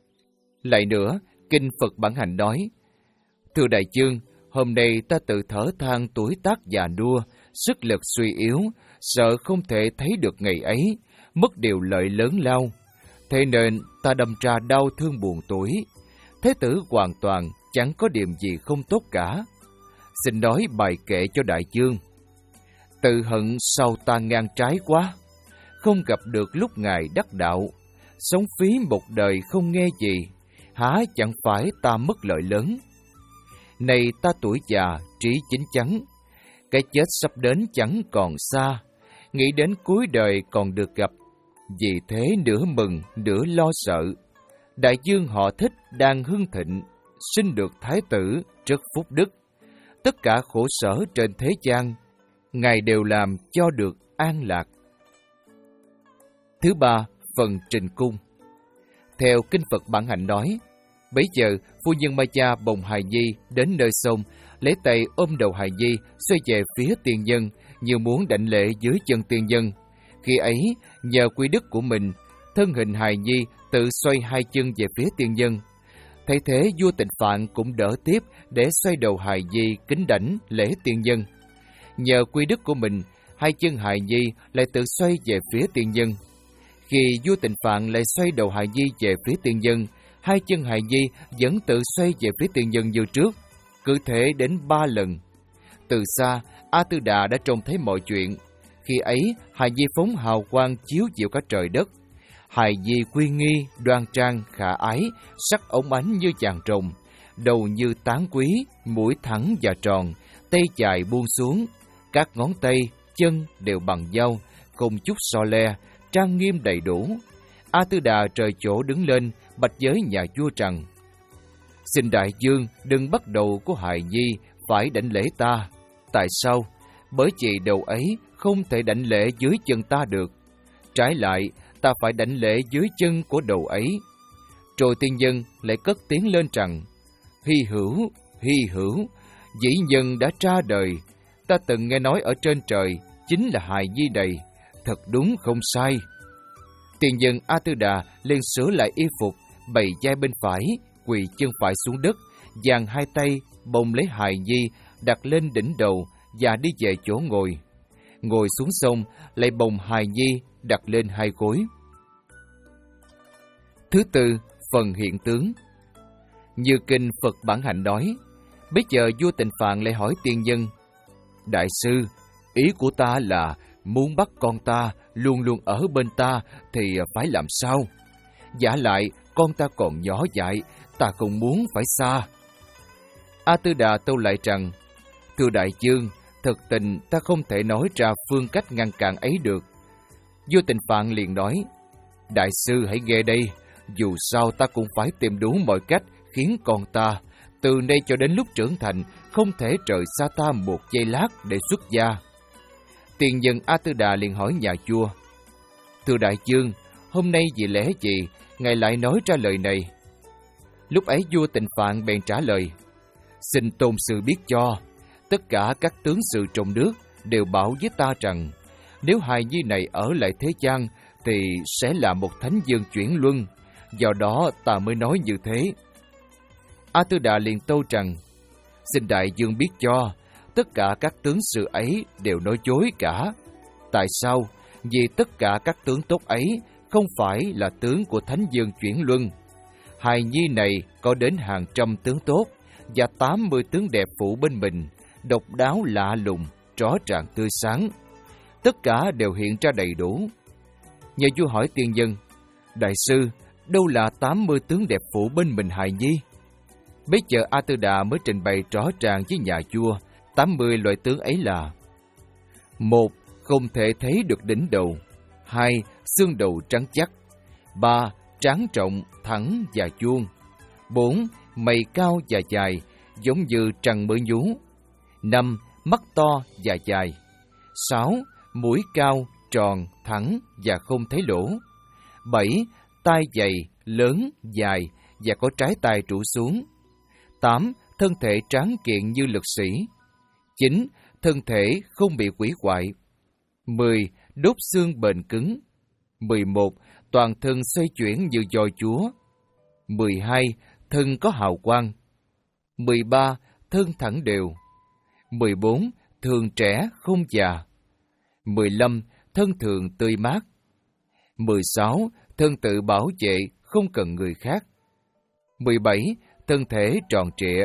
[SPEAKER 1] Lại nữa, Kinh Phật Bản Hành nói, thưa đại chương, hôm nay ta tự thở than tuổi tác già nua, sức lực suy yếu, sợ không thể thấy được ngày ấy, mất điều lợi lớn lao. Thế nên ta đâm ra đau thương buồn tuổi. Thế tử hoàn toàn chẳng có điểm gì không tốt cả. Xin nói bài kệ cho đại chương. Tự hận sao ta ngang trái quá, không gặp được lúc Ngài đắc đạo. Sống phí một đời không nghe gì, há chẳng phải ta mất lợi lớn. Này ta tuổi già, trí chín chắn, cái chết sắp đến chẳng còn xa, nghĩ đến cuối đời còn được gặp. Vì thế nửa mừng, nửa lo sợ. Đại dương họ Thích đang hưng thịnh, sinh được thái tử rất phúc đức. Tất cả khổ sở trên thế gian, Ngài đều làm cho được an lạc. Thứ ba, phần trình cung. Theo Kinh Phật Bản Hạnh nói, bấy giờ phu nhân Ma Cha bồng hài nhi đến nơi sông, lấy tay ôm đầu hài nhi xoay về phía tiền nhân, như muốn đảnh lễ dưới chân tiền nhân. Khi ấy, nhờ quy đức của mình, thân hình hài nhi tự xoay hai chân về phía tiền nhân. Thấy thế, vua Tịnh Phạn cũng đỡ tiếp để xoay đầu hài nhi kính đảnh lễ tiền nhân. Nhờ quy đức của mình, hai chân hài nhi lại tự xoay về phía tiền nhân. Khi vua Tịnh Phạn lại xoay đầu hài nhi về phía tiền nhân, hai chân hài nhi vẫn tự xoay về phía tiền nhân như trước, cứ thế đến ba lần. Từ xa, A Tư Đà đã trông thấy mọi chuyện. Khi ấy, hài nhi phóng hào quang chiếu diệu cả trời đất. Hài nhi quy nghi, đoan trang, khả ái, sắc ống ánh như vàng rồng, đầu như tán quý, mũi thẳng và tròn, tay dài buông xuống, các ngón tay, chân đều bằng dao, không chút so le, trang nghiêm đầy đủ. A Tư Đà trời chỗ đứng lên, bạch với nhà vua rằng, xin đại dương đừng bắt đầu của hài nhi phải đảnh lễ ta. Tại sao? Bởi vì đầu ấy không thể đảnh lễ dưới chân ta được. Trái lại, ta phải đảnh lễ dưới chân của đầu ấy. Rồi tiên nhân lại cất tiếng lên rằng, hy hữu, hy hữu, dĩ nhân đã ra đời. Ta từng nghe nói ở trên trời chính là hài nhi này, thật đúng không sai. Tiền nhân A Tư Đà liền sửa lại y phục, bày vai bên phải, quỳ chân phải xuống đất, giang hai tay bồng lấy hài nhi đặt lên đỉnh đầu và đi về chỗ ngồi. Ngồi xuống xong lại bồng hài nhi đặt lên hai gối. Thứ tư, phần hiện tướng. Như Kinh Phật Bản Hạnh nói, bây giờ vua Tịnh Phạn lại hỏi tiên nhân, đại sư, ý của ta là muốn bắt con ta luôn luôn ở bên ta thì phải làm sao? Giả lại, con ta còn nhỏ dại, ta không muốn phải xa. A Tư Đà tâu lại rằng, thưa đại dương, thực tình ta không thể nói ra phương cách ngăn cản ấy được. Vua Tịnh Phạn liền nói, đại sư hãy nghe đây, dù sao ta cũng phải tìm đủ mọi cách khiến con ta từ nay cho đến lúc trưởng thành không thể rời xa ta một giây lát để xuất gia. Tiền nhân A Tư Đà liền hỏi nhà vua: Thưa đại vương, hôm nay vì lẽ gì ngài lại nói ra lời này? Lúc ấy vua Tịnh Phạn bèn trả lời: Xin tôn sư biết cho, tất cả các tướng sự trong nước đều bảo với ta rằng nếu hài nhi này ở lại thế gian thì sẽ là một thánh dương chuyển luân, do đó ta mới nói như thế. A Tư Đà liền tâu rằng: Xin đại vương biết cho, tất cả các tướng sự ấy đều nói dối cả. Tại sao? Vì tất cả các tướng tốt ấy không phải là tướng của thánh dương chuyển luân. Hài nhi này có đến hàng trăm tướng tốt và tám mươi tướng đẹp phụ bên mình, độc đáo lạ lùng, rõ ràng tươi sáng. Tất cả đều hiện ra đầy đủ. Nhà vua hỏi tiên nhân: Đại sư, đâu là tám mươi tướng đẹp phụ bên mình hài nhi? Bấy giờ A Tư Đà mới trình bày rõ ràng với nhà vua tám mươi loại tướng ấy là: một. Không thể thấy được đỉnh đầu. Hai. Xương đầu trắng chắc. Ba. Trán rộng, thẳng và vuông. Bốn. Mày cao và dài, giống như trăng mới nhú. Năm. Mắt to và dài. Sáu. Mũi cao, tròn, thẳng và không thấy lỗ. Bảy. Tai dày, lớn, dài và có trái tai trụ xuống. Tám. Thân thể tráng kiện như lực sĩ. Chín. Thân thể không bị quỷ hoại. Mười. Đốt xương bền cứng. Mười một. Toàn thân xoay chuyển như voi chúa. Mười hai. Thân có hào quang. Mười ba. Thân thẳng đều. Mười bốn. Thường trẻ không già. Mười lăm. Thân thường tươi mát. Mười sáu. Thân tự bảo vệ, không cần người khác. Mười bảy. Thân thể tròn trịa.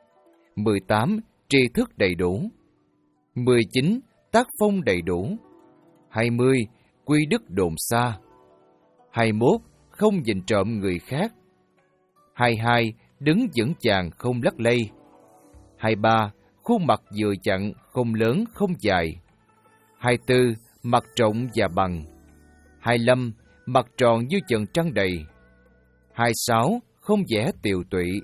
[SPEAKER 1] Mười tám. Tri thức đầy đủ. Mười chín. Tác phong đầy đủ. Hai mươi. Quy đức đồn xa. Hai mốt. Không nhìn trộm người khác. Hai hai. Đứng vững chàng không lắc lây. Hai ba. Khuôn mặt vừa chặn, không lớn không dài. Hai tư. Mặt rộng và bằng. Hai lăm. Mặt tròn như chần trăng đầy. Hai sáu. Không vẻ tiều tụy.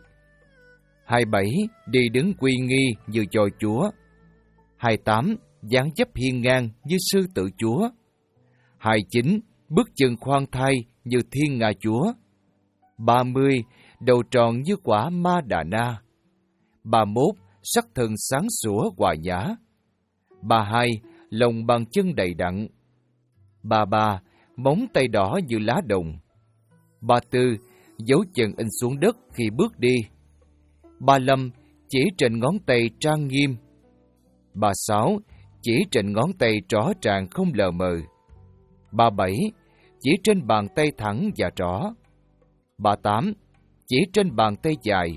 [SPEAKER 1] Hai bảy. Đi đứng uy nghi như voi chúa. Hai tám. Dáng dấp hiên ngang như sư tử chúa. Hai chín. Bước chân khoan thai như thiên nga chúa. Ba mươi. Đầu tròn như quả ma đà na. Ba mốt. Sắc thân sáng sủa hòa nhã. Ba hai. Lòng bàn chân đầy đặn. Ba ba. Móng tay đỏ như lá đồng. Ba tư. Dấu chân in xuống đất khi bước đi. Ba lăm. Chỉ trên ngón tay trang nghiêm. Ba sáu. Chỉ trên ngón tay rõ ràng không lờ mờ. Ba bảy. Chỉ trên bàn tay thẳng và rõ. Ba tám. Chỉ trên bàn tay dài.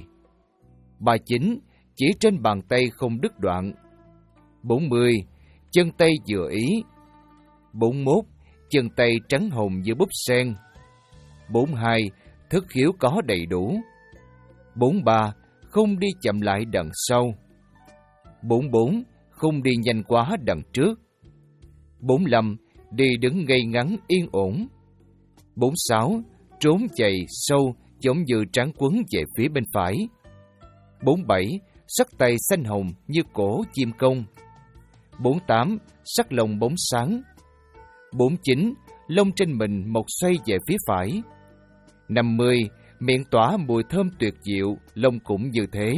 [SPEAKER 1] Ba chín. Chỉ trên bàn tay không đứt đoạn. Bốn mươi. Chân tay vừa ý. Bốn mốt. Chân tay trắng hồng như búp sen. Bốn hai. Thức khiếu có đầy đủ. Bốn ba. Không đi chậm lại đằng sau. Bốn bốn. Không đi nhanh quá đằng trước. Bốn lăm. Đi đứng ngay ngắn yên ổn. Bốn sáu. Trốn chạy sâu giống như trán quấn về phía bên phải. Bốn bảy. Sắc tay xanh hồng như cổ chim công. Bốn tám. Sắc lông bóng sáng. Bốn chín. Lông trên mình một xoay về phía phải. Năm mươi. Miệng tỏa mùi thơm tuyệt diệu, lông cũng như thế.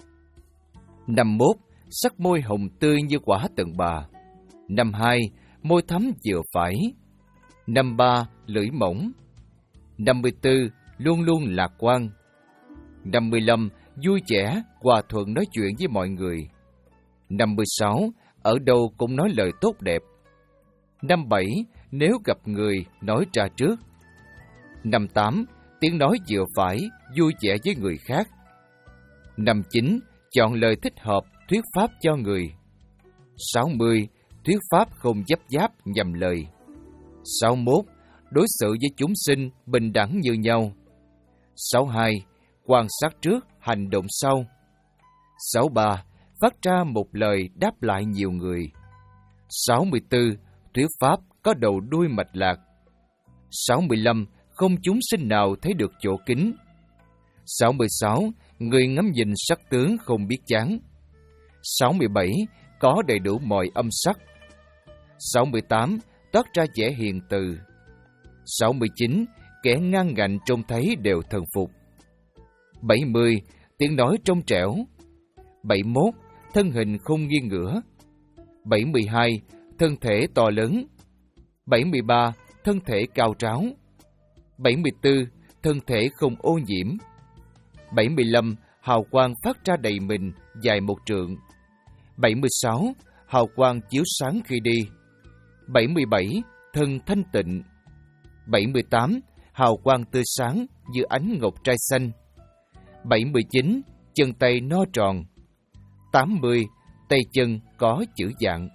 [SPEAKER 1] Năm mốt. Sắc môi hồng tươi như quả tần bà. Năm hai. Môi thắm vừa phải. Năm ba. Lưỡi mỏng. Năm mươi tư. Luôn luôn lạc quan. Năm mươi lăm. Vui vẻ, hòa thuận nói chuyện với mọi người. Năm mươi sáu. Ở đâu cũng nói lời tốt đẹp. Năm bảy. Nếu gặp người, nói ra trước. Năm tám. Tiếng nói vừa phải, vui vẻ với người khác. Năm chín. Chọn lời thích hợp, thuyết pháp cho người. Sáu mươi. Thuyết pháp không dấp giáp nhầm lời. Sáu mốt. Đối xử với chúng sinh bình đẳng như nhau. Sáu hai. Quan sát trước, hành động sau. Sáu ba. Phát ra một lời đáp lại nhiều người. Sáu mươi tư. Thuyết pháp có đầu đuôi mạch lạc. Sáu mươi lăm. Không chúng sinh nào thấy được chỗ kính. sáu mươi sáu. Người ngắm nhìn sắc tướng không biết chán. sáu mươi bảy. Có đầy đủ mọi âm sắc. sáu mươi tám. Toát ra vẻ hiền từ. sáu mươi chín. Kẻ ngang ngạnh trông thấy đều thần phục. bảy mươi. Tiếng nói trong trẻo. bảy mươi mốt. Thân hình không nghiêng ngửa. bảy mươi hai. Thân thể to lớn. bảy mươi ba. Thân thể cao tráo. bảy mươi tư. Thân thể không ô nhiễm. bảy mươi lăm. Hào quang phát ra đầy mình, dài một trượng. bảy mươi sáu. Hào quang chiếu sáng khi đi. bảy mươi bảy. Thân thanh tịnh. bảy mươi tám. Hào quang tươi sáng như ánh ngọc trai xanh. bảy mươi chín. Chân tay no tròn. tám mươi. Tay chân có chữ dạng.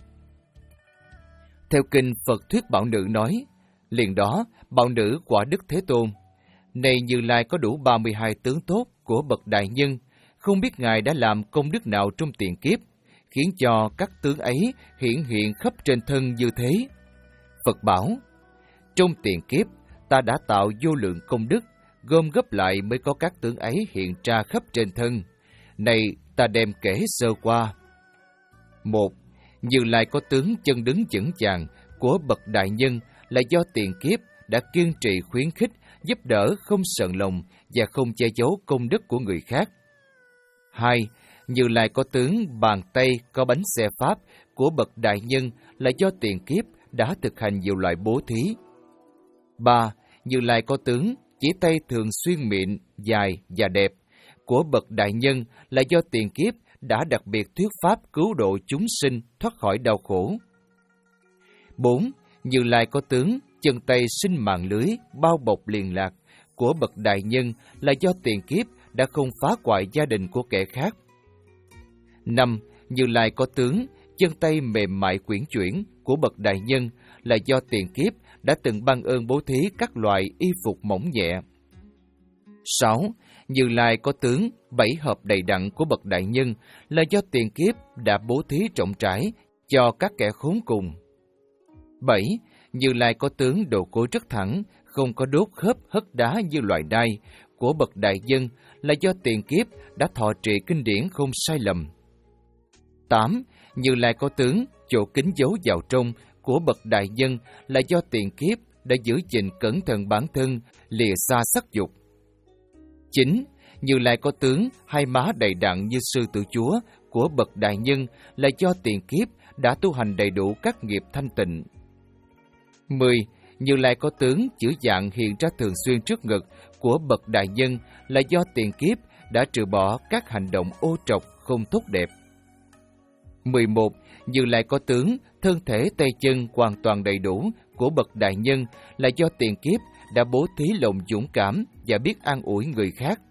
[SPEAKER 1] Theo kinh Phật thuyết Bảo Nữ nói, liền đó Bảo Nữ quả Đức Thế Tôn. Này Như Lai có đủ ba mươi hai tướng tốt của bậc đại nhân, không biết Ngài đã làm công đức nào trong tiền kiếp, khiến cho các tướng ấy hiển hiện khắp trên thân như thế. Phật bảo, trong tiền kiếp ta đã tạo vô lượng công đức, gom góp lại mới có các tướng ấy hiện ra khắp trên thân. Này ta đem kể sơ qua. Một. Như Lai có tướng chân đứng vững vàng của bậc đại nhân là do tiền kiếp đã kiên trì khuyến khích, giúp đỡ không sờn lòng và không che giấu công đức của người khác. Hai. Như Lai có tướng bàn tay có bánh xe pháp của bậc đại nhân là do tiền kiếp đã thực hành nhiều loại bố thí. Ba. Như Lai có tướng chỉ tay thường xuyên mịn, dài và đẹp của bậc đại nhân là do tiền kiếp đã đặc biệt thuyết pháp cứu độ chúng sinh thoát khỏi đau khổ. Bốn. Như Lai có tướng chân tay sinh mạng lưới bao bọc liền lạc của bậc đại nhân là do tiền kiếp đã không phá hoại gia đình của kẻ khác. Năm. Như Lai có tướng chân tay mềm mại quyển chuyển của bậc đại nhân là do tiền kiếp đã từng ban ơn bố thí các loại y phục mỏng nhẹ. Sáu. Như Lai có tướng bảy hợp đầy đặn của bậc đại nhân là do tiền kiếp đã bố thí rộng rãi cho các kẻ khốn cùng. Bảy. Như Lai có tướng đồ cối rất thẳng, không có đốt khớp hất đá như loài đai của bậc đại nhân là do tiền kiếp đã thọ trì kinh điển không sai lầm. Tám. Như Lai có tướng chỗ kính giấu vào trong của bậc đại nhân là do tiền kiếp đã giữ gìn cẩn thận bản thân, lìa xa sắc dục. Chín. Như Lai có tướng hai má đầy đặn như sư tử chúa của bậc đại nhân là do tiền kiếp đã tu hành đầy đủ các nghiệp thanh tịnh. Mười. Như Lai có tướng chữ dạng hiện ra thường xuyên trước ngực của bậc đại nhân là do tiền kiếp đã trừ bỏ các hành động ô trọc không tốt đẹp. Mười một. Như Lai có tướng thân thể tay chân hoàn toàn đầy đủ của bậc đại nhân là do tiền kiếp đã bố thí lòng dũng cảm và biết an ủi người khác.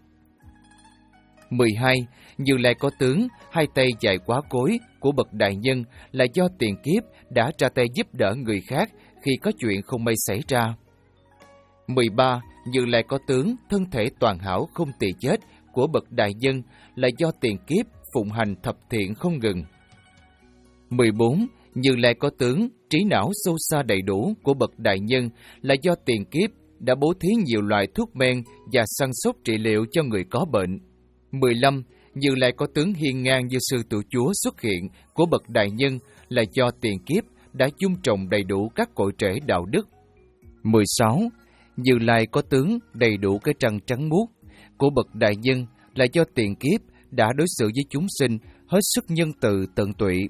[SPEAKER 1] Mười hai. Như Lai có tướng hai tay dài quá cối của bậc đại nhân là do tiền kiếp đã ra tay giúp đỡ người khác khi có chuyện không may xảy ra. Mười ba. Như Lai có tướng thân thể toàn hảo không tỳ chết của bậc đại nhân là do tiền kiếp phụng hành thập thiện không ngừng. Mười bốn. Như Lai có tướng trí não sâu xa đầy đủ của bậc đại nhân là do tiền kiếp đã bố thí nhiều loại thuốc men và săn sóc trị liệu cho người có bệnh. Mười lăm. Như Lai có tướng hiên ngang như sư tử chúa xuất hiện của bậc đại nhân là do tiền kiếp đã dung trồng đầy đủ các cội rễ đạo đức. Mười sáu. Như Lai có tướng đầy đủ cái răng trắng muốt của bậc đại nhân là do tiền kiếp đã đối xử với chúng sinh hết sức nhân từ tận tụy.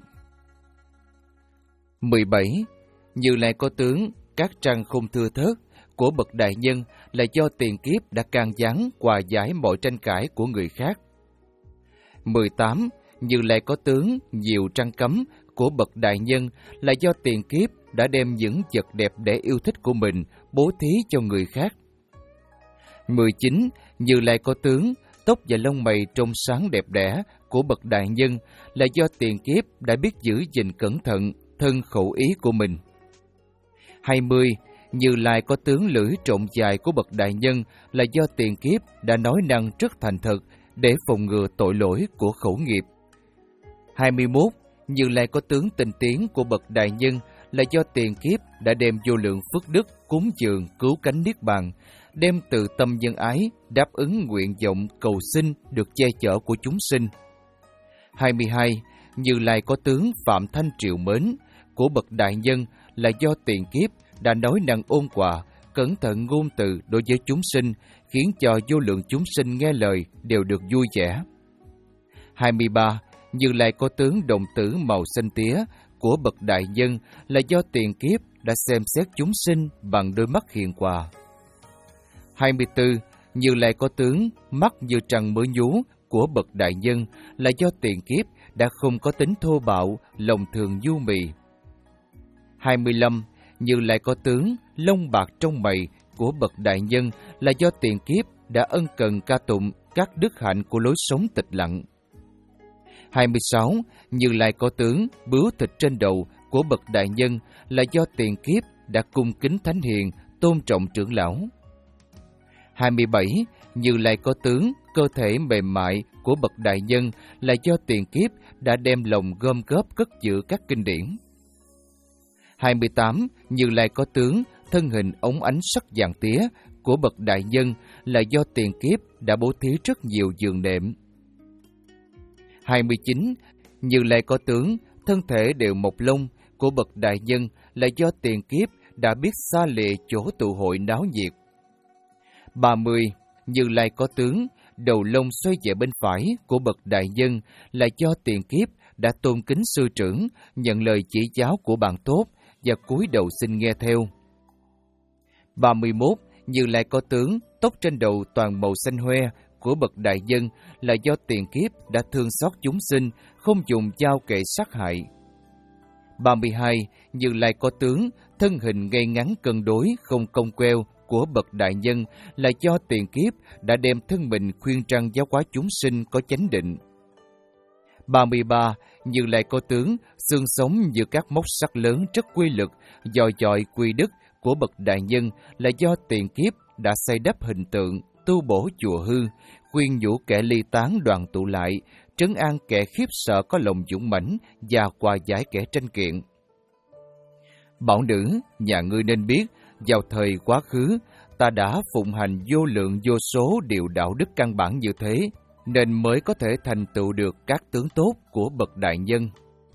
[SPEAKER 1] Mười bảy. Như Lai có tướng các răng không thưa thớt của bậc đại nhân là do tiền kiếp đã can gián hòa giải mọi tranh cãi của người khác. Mười tám. Như Lai có tướng nhiều răng cấm của bậc đại nhân là do tiền kiếp đã đem những vật đẹp để yêu thích của mình bố thí cho người khác. Mười chín. Như Lai có tướng tóc và lông mày trông sáng đẹp đẽ của bậc đại nhân là do tiền kiếp đã biết giữ gìn cẩn thận thân khẩu ý của mình. Hai mươi. Như Lai có tướng lưỡi trộm dài của bậc đại nhân là do tiền kiếp đã nói năng rất thành thật để phòng ngừa tội lỗi của khẩu nghiệp. Hai mươi mốt. Như Lai có tướng tinh tiến của bậc đại nhân là do tiền kiếp đã đem vô lượng phước đức cúng dường cứu cánh niết bàn, đem từ tâm nhân ái đáp ứng nguyện vọng cầu xin được che chở của chúng sinh. hai mươi hai. Như Lai có tướng Phạm Thanh Triệu mến của bậc đại nhân là do tiền kiếp đã nói năng ôn hòa, cẩn thận ngôn từ đối với chúng sinh, khiến cho vô lượng chúng sinh nghe lời đều được vui vẻ. hai mươi ba. Như Lai có tướng đồng tử màu xanh tía của bậc đại nhân là do tiền kiếp đã xem xét chúng sinh bằng đôi mắt hiền hòa. hai mươi tư. Như Lai có tướng mắt như trăng mỡ nhú của bậc đại nhân là do tiền kiếp đã không có tính thô bạo, lòng thường nhu mì. hai mươi lăm. Như Lai có tướng lông bạc trong mày của bậc đại nhân là do tiền kiếp đã ân cần ca tụng các đức hạnh của lối sống tịch lặng. hai mươi sáu. Như Lai có tướng bướu thịt trên đầu của bậc đại nhân là do tiền kiếp đã cung kính thánh hiền, tôn trọng trưởng lão. hai mươi bảy. Như Lai có tướng cơ thể mềm mại của bậc đại nhân là do tiền kiếp đã đem lòng gom góp cất giữ các kinh điển. hai mươi tám. Như Lai có tướng thân hình óng ánh sắc vàng tía của bậc đại nhân là do tiền kiếp đã bố thí rất nhiều giường nệm. hai mươi chín. Như Lai có tướng thân thể đều mọc lông của bậc đại nhân là do tiền kiếp đã biết xa lìa chỗ tụ hội náo nhiệt. ba mươi. Như Lai có tướng đầu lông xoay về bên phải của bậc đại nhân là do tiền kiếp đã tôn kính sư trưởng, nhận lời chỉ giáo của bạn tốt và cúi đầu xin nghe theo. ba mươi mốt. Như Lai có tướng tóc trên đầu toàn màu xanh hoe của bậc đại nhân là do tiền kiếp đã thương xót chúng sinh, không dùng dao kệ sát hại. ba mươi hai. Như Lai có tướng thân hình ngay ngắn cân đối, không cong queo của bậc đại nhân là do tiền kiếp đã đem thân mình khuyên răn giáo hóa chúng sinh có chánh định. ba mươi ba. Như Lai có tướng xương sống như các móc sắt lớn rất quy lực, dòi dọi quy đức của bậc đại nhân là do tiền kiếp đã xây đắp hình tượng, tu bổ chùa hư, khuyên nhủ kẻ ly tán đoàn tụ lại, trấn an kẻ khiếp sợ có lòng dũng mãnh và hòa giải kẻ tranh kiện. Bảo nữ, nhà ngươi nên biết, vào thời quá khứ, ta đã phụng hành vô lượng vô số điều đạo đức căn bản như thế, nên mới có thể thành tựu được các tướng tốt của bậc đại nhân.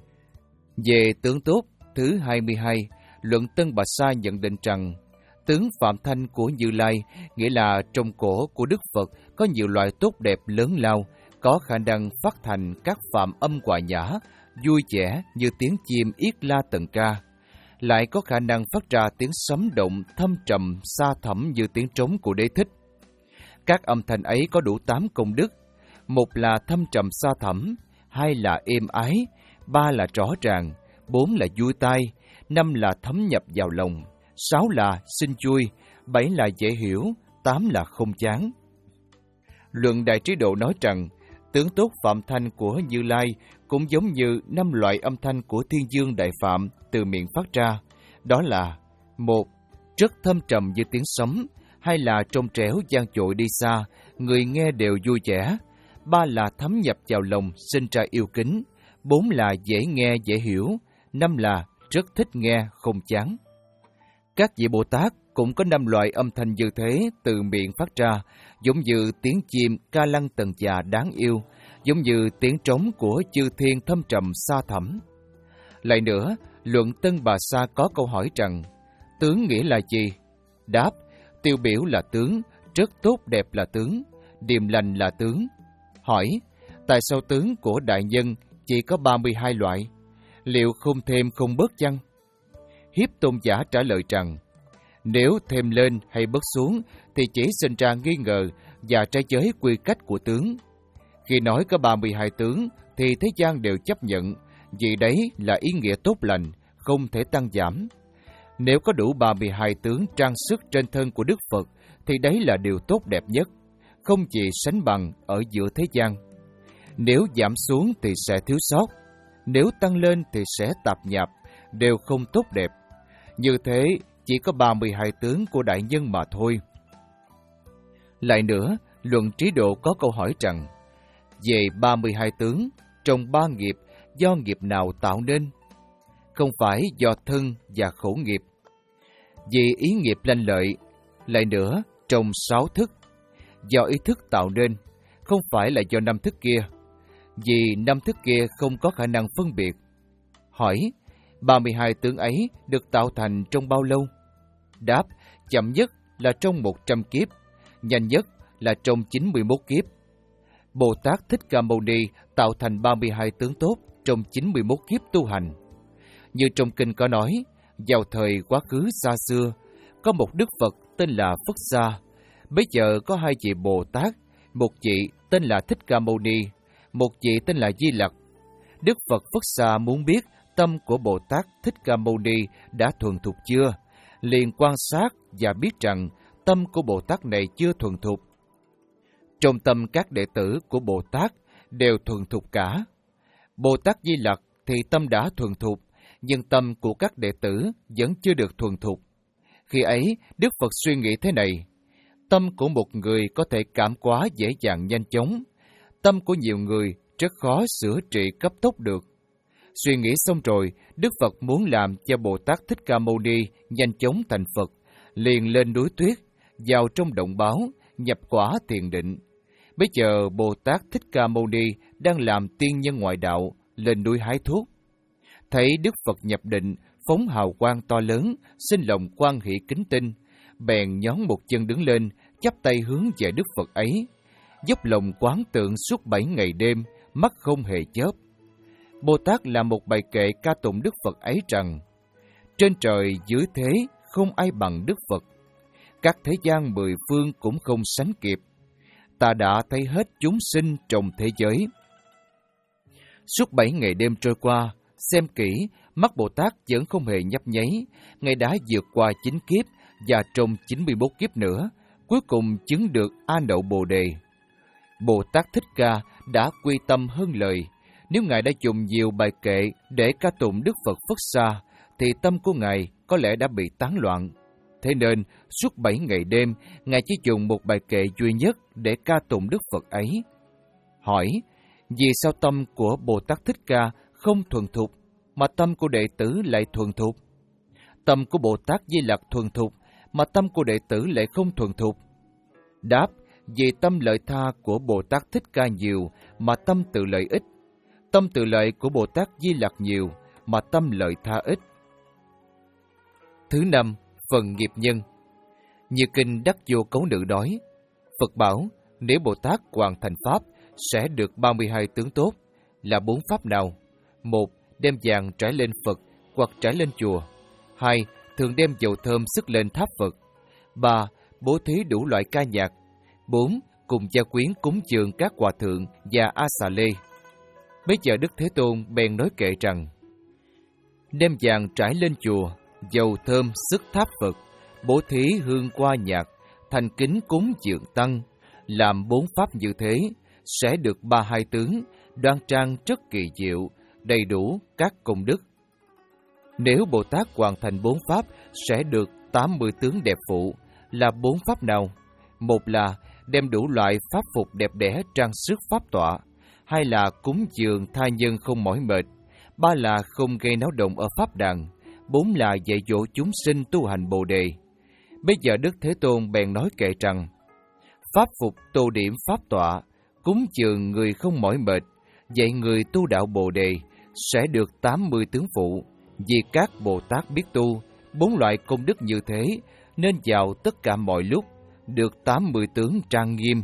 [SPEAKER 1] Về tướng tốt thứ hai mươi hai, Luận Tân Bà Sa nhận định rằng, tướng Phạm Thanh của Như Lai nghĩa là trong cổ của Đức Phật có nhiều loại tốt đẹp lớn lao, có khả năng phát thành các phạm âm hòa nhã, vui vẻ như tiếng chim yết la tần ca, lại có khả năng phát ra tiếng sấm động thâm trầm xa thẳm như tiếng trống của Đế Thích. Các âm thanh ấy có đủ tám công đức: một là thâm trầm xa thẳm, hai là êm ái, ba là rõ ràng, bốn là vui tai, năm là thấm nhập vào lòng, sáu là sinh vui, bảy là dễ hiểu, tám là không chán. Luận Đại Trí Độ nói rằng, tướng tốt Phạm Thanh của Như Lai cũng giống như năm loại âm thanh của Thiên Dương Đại Phạm từ miệng phát ra, đó là: một, rất thâm trầm như tiếng sấm; hai là trong trẻo vang dội đi xa, người nghe đều vui vẻ; ba là thấm nhập vào lòng, sinh ra yêu kính; bốn là dễ nghe dễ hiểu; năm là rất thích nghe không chán. Các vị Bồ Tát cũng có năm loại âm thanh như thế từ miệng phát ra, giống như tiếng chim ca lăng tần già đáng yêu, giống như tiếng trống của chư thiên thâm trầm xa thẳm. Lại nữa, Luận Tân Bà Sa có câu hỏi rằng, tướng nghĩa là gì? Đáp, tiêu biểu là tướng, rất tốt đẹp là tướng, điềm lành là tướng. Hỏi, tại sao tướng của đại nhân chỉ có ba mươi hai loại? Liệu không thêm không bớt chăng? Hiếp Tôn giả trả lời rằng, nếu thêm lên hay bớt xuống thì chỉ sinh ra nghi ngờ và trái giới quy cách của tướng. Khi nói có ba mươi hai tướng thì thế gian đều chấp nhận, vì đấy là ý nghĩa tốt lành, không thể tăng giảm. Nếu có đủ ba mươi hai tướng trang sức trên thân của Đức Phật thì đấy là điều tốt đẹp nhất, không gì sánh bằng ở giữa thế gian. Nếu giảm xuống thì sẽ thiếu sót, nếu tăng lên thì sẽ tạp nhạp, đều không tốt đẹp. Như thế, chỉ có ba mươi hai tướng của đại nhân mà thôi. Lại nữa, Luận Trí Độ có câu hỏi rằng, về ba mươi hai tướng, trong ba nghiệp, do nghiệp nào tạo nên? không phải do thân và khổ nghiệp. Vì ý nghiệp lanh lợi, lại nữa trong sáu thức, do ý thức tạo nên, không phải là do năm thức kia, vì năm thức kia không có khả năng phân biệt. Hỏi, ba mươi hai tướng ấy được tạo thành trong bao lâu? Đáp, chậm nhất là trong một trăm kiếp, nhanh nhất là trong chín mươi mốt kiếp. Bồ Tát Thích Ca Mâu Ni tạo thành ba mươi hai tướng tốt trong chín mươi mốt kiếp tu hành. Như trong kinh có nói, vào thời quá khứ xa xưa, có một Đức Phật tên là Phất Sa. Bây giờ có hai vị Bồ Tát, một vị tên là Thích Ca Mâu Ni, một vị tên là Di Lặc. Đức Phật Phất Sa muốn biết tâm của Bồ Tát Thích Ca Mâu Ni đã thuần thục chưa, liền quan sát và biết rằng tâm của Bồ Tát này chưa thuần thục. Trong tâm các đệ tử của Bồ Tát đều thuần thục cả. Bồ Tát Di Lặc thì tâm đã thuần thục, nhưng tâm của các đệ tử vẫn chưa được thuần thục. Khi ấy, Đức Phật suy nghĩ thế này: tâm của một người có thể cảm hóa dễ dàng nhanh chóng, tâm của nhiều người rất khó sửa trị cấp tốc được. Suy nghĩ xong rồi, Đức Phật muốn làm cho Bồ Tát Thích Ca Mâu Ni nhanh chóng thành Phật, liền lên núi Tuyết, vào trong động báo, nhập quả thiền định. Bây giờ Bồ Tát Thích Ca Mâu Ni đang làm tiên nhân ngoại đạo, lên núi hái thuốc. Thấy Đức Phật nhập định, phóng hào quang to lớn, sinh lòng quan hỷ kính tinh, bèn nhón một chân đứng lên, chắp tay hướng về Đức Phật ấy, dốc lòng quán tượng suốt bảy ngày đêm, mắt không hề chớp. Bồ Tát làm một bài kệ ca tụng Đức Phật ấy rằng: trên trời dưới thế không ai bằng Đức Phật, các thế gian mười phương cũng không sánh kịp. Ta đã thấy hết chúng sinh trong thế giới. Suốt bảy ngày đêm trôi qua, xem kỹ, mắt Bồ Tát vẫn không hề nhấp nháy. Ngài đã vượt qua chín kiếp và trong chín mươi mốt kiếp nữa, cuối cùng chứng được A Nậu Bồ Đề. Bồ Tát Thích Ca đã quy tâm hơn lời. Nếu Ngài đã dùng nhiều bài kệ để ca tụng Đức Phật Phất Sa, thì tâm của Ngài có lẽ đã bị tán loạn. Thế nên, suốt bảy ngày đêm, Ngài chỉ dùng một bài kệ duy nhất để ca tụng Đức Phật ấy. Hỏi, vì sao tâm của Bồ Tát Thích Ca không thuần thục, mà tâm của đệ tử lại thuần thục? Tâm của Bồ Tát Di Lặc thuần thục, mà tâm của đệ tử lại không thuần thục. Đáp, vì tâm lợi tha của Bồ Tát Thích Ca nhiều, mà tâm tự lợi ít. Tâm tự lợi của Bồ Tát Di Lặc nhiều, mà tâm lợi tha ít. Thứ năm, phần nghiệp nhân. Như kinh Đắc Vô Cấu Nữ nói, Phật bảo, nếu Bồ Tát hoàn thành Pháp, sẽ được ba mươi hai tướng tốt, là bốn Pháp nào? Một, đem vàng trải lên Phật, hoặc trải lên chùa. Hai, thường đem dầu thơm sức lên tháp Phật. Ba, bố thí đủ loại ca nhạc. Bốn, cùng gia quyến cúng dường các hòa thượng và A Xà Lê. Bây giờ Đức Thế Tôn bèn nói kệ rằng, đem vàng trải lên chùa, dầu thơm sức tháp Phật, bố thí hương qua nhạc, thành kính cúng dường tăng, làm bốn pháp như thế, sẽ được ba hai tướng, đoan trang rất kỳ diệu, đầy đủ các công đức. Nếu Bồ Tát hoàn thành bốn pháp, sẽ được tám mươi tướng đẹp phụ, là bốn pháp nào? Một là đem đủ loại pháp phục đẹp đẽ trang sức pháp tọa. Hai là cúng dường tha nhân không mỏi mệt. Ba là không gây náo động ở pháp đàn. Bốn là dạy dỗ chúng sinh tu hành Bồ Đề. Bây giờ Đức Thế Tôn bèn nói kệ rằng, pháp phục tô điểm pháp tọa, cúng dường người không mỏi mệt, dạy người tu đạo Bồ Đề, sẽ được tám mươi tướng phụ. Vì các Bồ Tát biết tu, bốn loại công đức như thế, nên vào tất cả mọi lúc, được tám mươi tướng trang nghiêm.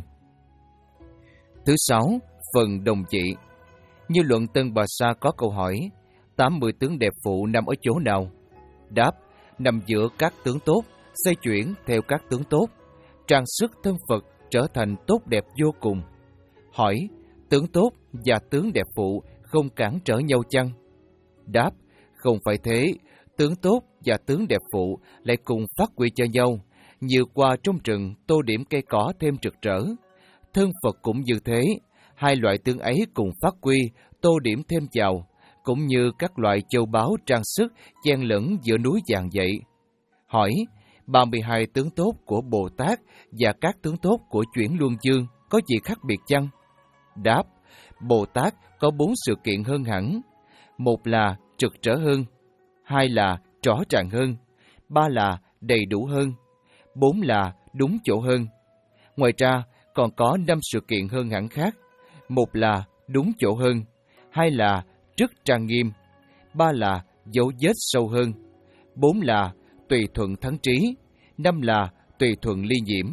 [SPEAKER 1] Thứ sáu, phần đồng trị. Như luận Tân Bà Sa có câu hỏi, tám mươi tướng đẹp phụ nằm ở chỗ nào? Đáp, nằm giữa các tướng tốt, xoay chuyển theo các tướng tốt, trang sức thân Phật trở thành tốt đẹp vô cùng. Hỏi, tướng tốt và tướng đẹp phụ không cản trở nhau chăng? Đáp, không phải thế, tướng tốt và tướng đẹp phụ lại cùng phát huy cho nhau, như qua trong rừng tô điểm cây cỏ thêm rực rỡ. Thân Phật cũng như thế, hai loại tướng ấy cùng phát huy, tô điểm thêm vào, cũng như các loại châu báu trang sức chen lẫn giữa núi vàng vậy. Hỏi, ba mươi hai tướng tốt của Bồ Tát và các tướng tốt của chuyển luân dương có gì khác biệt chăng? Đáp, Bồ Tát có bốn sự kiện hơn hẳn. Một là trực trở hơn, hai là rõ ràng hơn, ba là đầy đủ hơn, bốn là đúng chỗ hơn. Ngoài ra, còn có năm sự kiện hơn hẳn khác. Một là đúng chỗ hơn, hai là rất trang nghiêm, ba là dấu vết sâu hơn, bốn là tùy thuận thắng trí, năm là tùy thuận ly nhiễm.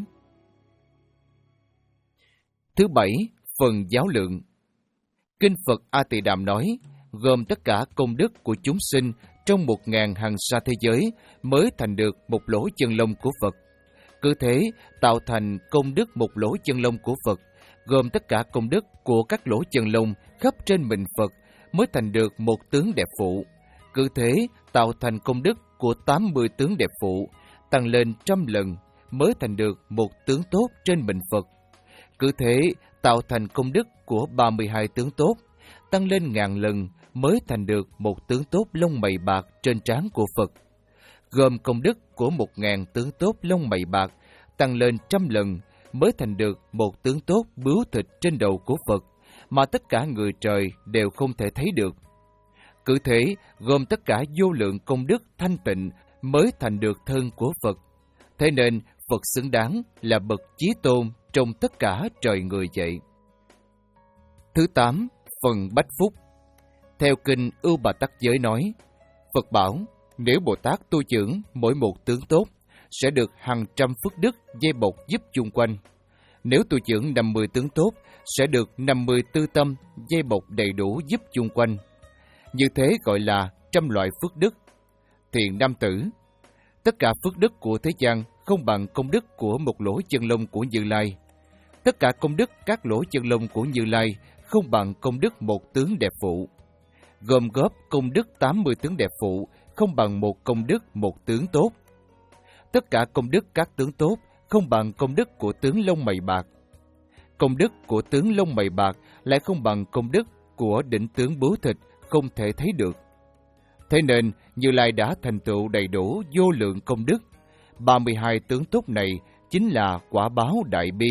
[SPEAKER 1] Thứ bảy, phần giáo lượng. Kinh Phật A Tỳ Đàm nói, gồm tất cả công đức của chúng sinh trong một ngàn hàng sa thế giới mới thành được một lỗ chân lông của Phật. Cứ thế, tạo thành công đức một lỗ chân lông của Phật, gồm tất cả công đức của các lỗ chân lông khắp trên mình Phật mới thành được một tướng đẹp phụ. Cứ thế, tạo thành công đức của tám mươi tướng đẹp phụ, tăng lên trăm lần mới thành được một tướng tốt trên mình Phật. Cứ thế, tạo thành công đức của ba mươi hai tướng tốt, tăng lên ngàn lần mới thành được một tướng tốt lông mày bạc trên trán của Phật. Gồm công đức của một ngàn tướng tốt lông mày bạc, tăng lên trăm lần mới thành được một tướng tốt bướu thịt trên đầu của Phật, mà tất cả người trời đều không thể thấy được. Cứ thế, gồm tất cả vô lượng công đức thanh tịnh mới thành được thân của Phật. Thế nên, Phật xứng đáng là bậc chí tôn trong tất cả trời người vậy. Thứ tám, phần bách phúc. Theo kinh Ưu Bà Tắc Giới nói, Phật bảo, nếu Bồ Tát tu dưỡng mỗi một tướng tốt, sẽ được hàng trăm phước đức dây bọc giúp chung quanh. Nếu tu dưỡng năm mươi tướng tốt, sẽ được năm mươi tư tâm dây bọc đầy đủ giúp chung quanh. Như thế gọi là trăm loại phước đức. Thiện nam tử, tất cả phước đức của thế gian không bằng công đức của một lỗ chân lông của Như Lai. Tất cả công đức các lỗ chân lông của Như Lai không bằng công đức một tướng đẹp phụ. Gồm góp công đức tám mươi tướng đẹp phụ không bằng một công đức một tướng tốt. Tất cả công đức các tướng tốt không bằng công đức của tướng lông mày bạc. Công đức của tướng lông mày bạc lại không bằng công đức của đỉnh tướng bướu thịt không thể thấy được. Thế nên, Như Lai đã thành tựu đầy đủ vô lượng công đức. ba mươi hai tướng tốt này chính là quả báo đại bi.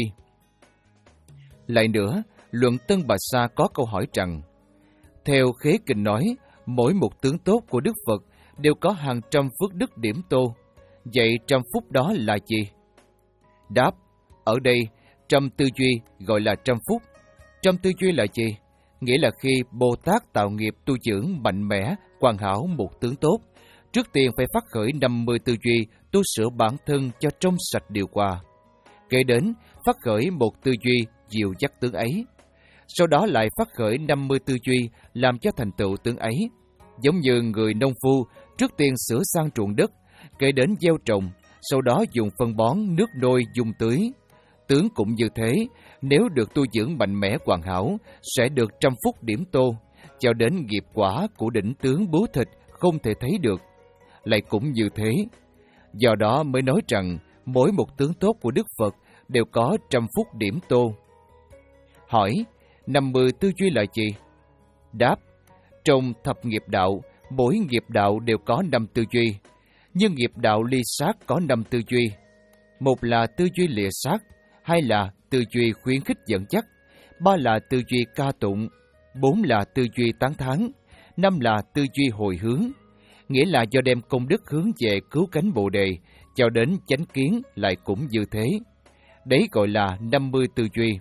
[SPEAKER 1] Lại nữa, Luận Tân Bà Sa có câu hỏi rằng, theo Khế Kinh nói, mỗi một tướng tốt của Đức Phật đều có hàng trăm phước đức điểm tô. Vậy trăm phúc đó là gì? Đáp, ở đây, trăm tư duy gọi là trăm phúc. Trăm tư duy là gì? Nghĩa là khi Bồ Tát tạo nghiệp tu dưỡng mạnh mẽ, hoàn hảo một tướng tốt, trước tiên phải phát khởi năm mươi tư duy tu sửa bản thân cho trong sạch điều hòa. Kế đến, phát khởi một tư duy dìu dắt tướng ấy. Sau đó lại phát khởi năm mươi tư duy làm cho thành tựu tướng ấy. Giống như người nông phu, trước tiên sửa sang ruộng đất, kế đến gieo trồng, sau đó dùng phân bón, nước nôi, dung tưới. Tướng cũng như thế, nếu được tu dưỡng mạnh mẽ hoàn hảo, sẽ được trăm phúc điểm tô, cho đến nghiệp quả của đỉnh tướng bướu thịt không thể thấy được. Lại cũng như thế. Do đó mới nói rằng, mỗi một tướng tốt của Đức Phật đều có trăm phúc điểm tô. Hỏi, năm mươi tư duy là gì? Đáp, trong thập nghiệp đạo, mỗi nghiệp đạo đều có năm tư duy, nhưng nghiệp đạo ly sát có năm tư duy. Một là tư duy lìa sát, hai là tư duy khuyến khích dẫn dắt, ba là tư duy ca tụng, bốn là tư duy tán thán, năm là tư duy hồi hướng. Nghĩa là do đem công đức hướng về cứu cánh Bồ Đề, cho đến chánh kiến lại cũng như thế. Đấy gọi là năm mươi tư duy.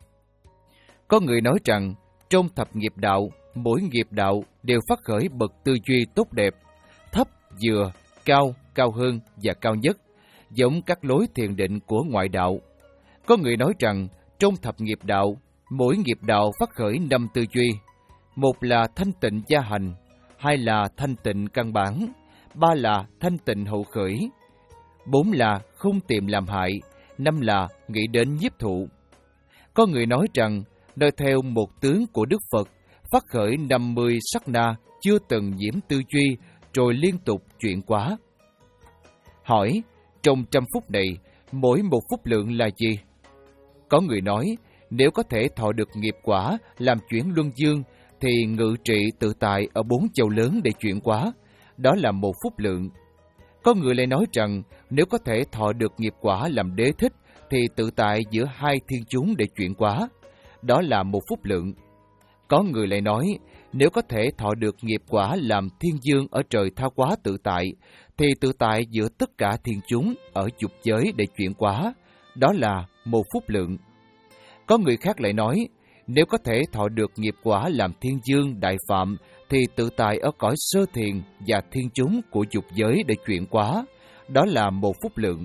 [SPEAKER 1] Có người nói rằng, trong thập nghiệp đạo, mỗi nghiệp đạo đều phát khởi bậc tư duy tốt đẹp, thấp, vừa, cao, cao hơn và cao nhất, giống các lối thiền định của ngoại đạo. Có người nói rằng, trong thập nghiệp đạo, mỗi nghiệp đạo phát khởi năm tư duy. Một là thanh tịnh gia hành, hai là thanh tịnh căn bản, ba là thanh tịnh hậu khởi, bốn là không tìm làm hại, năm là nghĩ đến nhiếp thụ. Có người nói rằng, nơi theo một tướng của Đức Phật, phát khởi năm mươi sắc na chưa từng nhiễm tư duy, rồi liên tục chuyển hóa. Hỏi, trong trăm phút này, mỗi một phút lượng là gì? Có người nói, nếu có thể thọ được nghiệp quả làm chuyển luân dương, thì ngự trị tự tại ở bốn châu lớn để chuyển hóa, đó là một phút lượng. Có người lại nói rằng, nếu có thể thọ được nghiệp quả làm đế thích, thì tự tại giữa hai thiên chúng để chuyển hóa, đó là một phút lượng. Có người lại nói, nếu có thể thọ được nghiệp quả làm thiên dương ở trời tha hóa tự tại, thì tự tại giữa tất cả thiên chúng ở dục giới để chuyển hóa, đó là một phúc lượng. Có người khác lại nói, nếu có thể thọ được nghiệp quả làm thiên dương đại phạm, thì tự tại ở cõi sơ thiền và thiên chúng của dục giới để chuyển hóa, đó là một phúc lượng.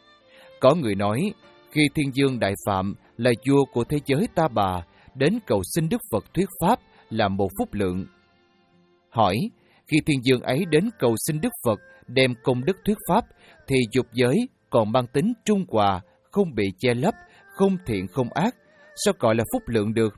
[SPEAKER 1] Có người nói, khi thiên dương đại phạm là vua của thế giới Ta Bà, đến cầu xin Đức Phật thuyết pháp là một phúc lượng. Hỏi, khi thiên dương ấy đến cầu xin Đức Phật đem công đức thuyết pháp, thì dục giới còn mang tính trung hòa, không bị che lấp, không thiện không ác, sao gọi là phúc lượng được?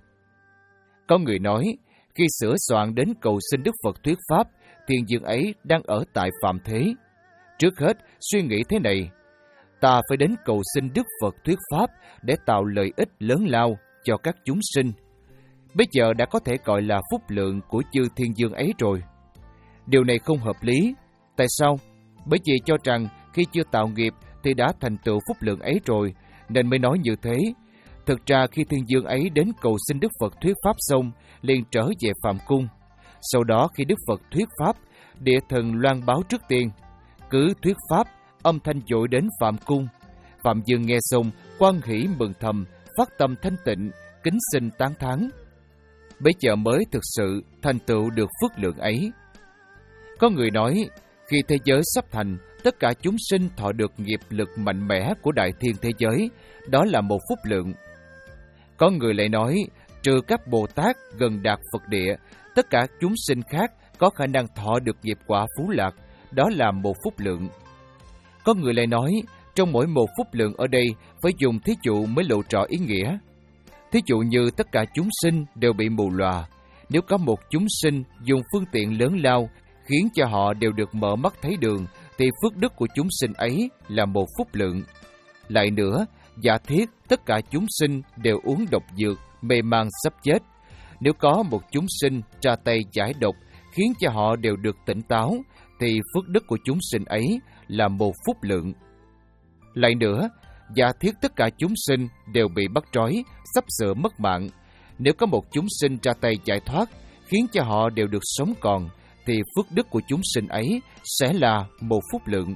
[SPEAKER 1] Có người nói, khi sửa soạn đến cầu xin Đức Phật thuyết pháp, thiên dương ấy đang ở tại phạm thế. Trước hết, suy nghĩ thế này, ta phải đến cầu xin Đức Phật thuyết pháp để tạo lợi ích lớn lao cho các chúng sinh. Bây giờ đã có thể gọi là phúc lượng của chư thiên dương ấy rồi. Điều này không hợp lý. Tại sao? Bởi vì cho rằng khi chưa tạo nghiệp thì đã thành tựu phúc lượng ấy rồi, nên mới nói như thế. Thực ra khi thiên dương ấy đến cầu xin Đức Phật thuyết pháp xong, liền trở về phạm cung. Sau đó khi Đức Phật thuyết pháp, địa thần loan báo trước tiên. Cứ thuyết pháp, âm thanh dội đến phạm cung. Phạm Dương nghe xong, hoan hỷ mừng thầm, phát tâm thanh tịnh, kính xin tán thán. Bây giờ mới thực sự thành tựu được phước lượng ấy. Có người nói, khi thế giới sắp thành, tất cả chúng sinh thọ được nghiệp lực mạnh mẽ của đại thiên thế giới, đó là một phúc lượng. Có người lại nói, trừ các Bồ Tát gần đạt Phật địa, tất cả chúng sinh khác có khả năng thọ được nghiệp quả phú lạc, đó là một phúc lượng. Có người lại nói, trong mỗi một phúc lượng ở đây phải dùng thí dụ mới lộ rõ ý nghĩa. Thí dụ như tất cả chúng sinh đều bị mù lòa, nếu có một chúng sinh dùng phương tiện lớn lao khiến cho họ đều được mở mắt thấy đường, thì phước đức của chúng sinh ấy là một phúc lượng. Lại nữa, giả thiết tất cả chúng sinh đều uống độc dược, mê man sắp chết. Nếu có một chúng sinh ra tay giải độc khiến cho họ đều được tỉnh táo, thì phước đức của chúng sinh ấy là một phúc lượng. Lại nữa, giả thiết tất cả chúng sinh đều bị bắt trói, sắp sửa mất mạng. Nếu có một chúng sinh ra tay giải thoát khiến cho họ đều được sống còn, thì phước đức của chúng sinh ấy sẽ là một phúc lượng.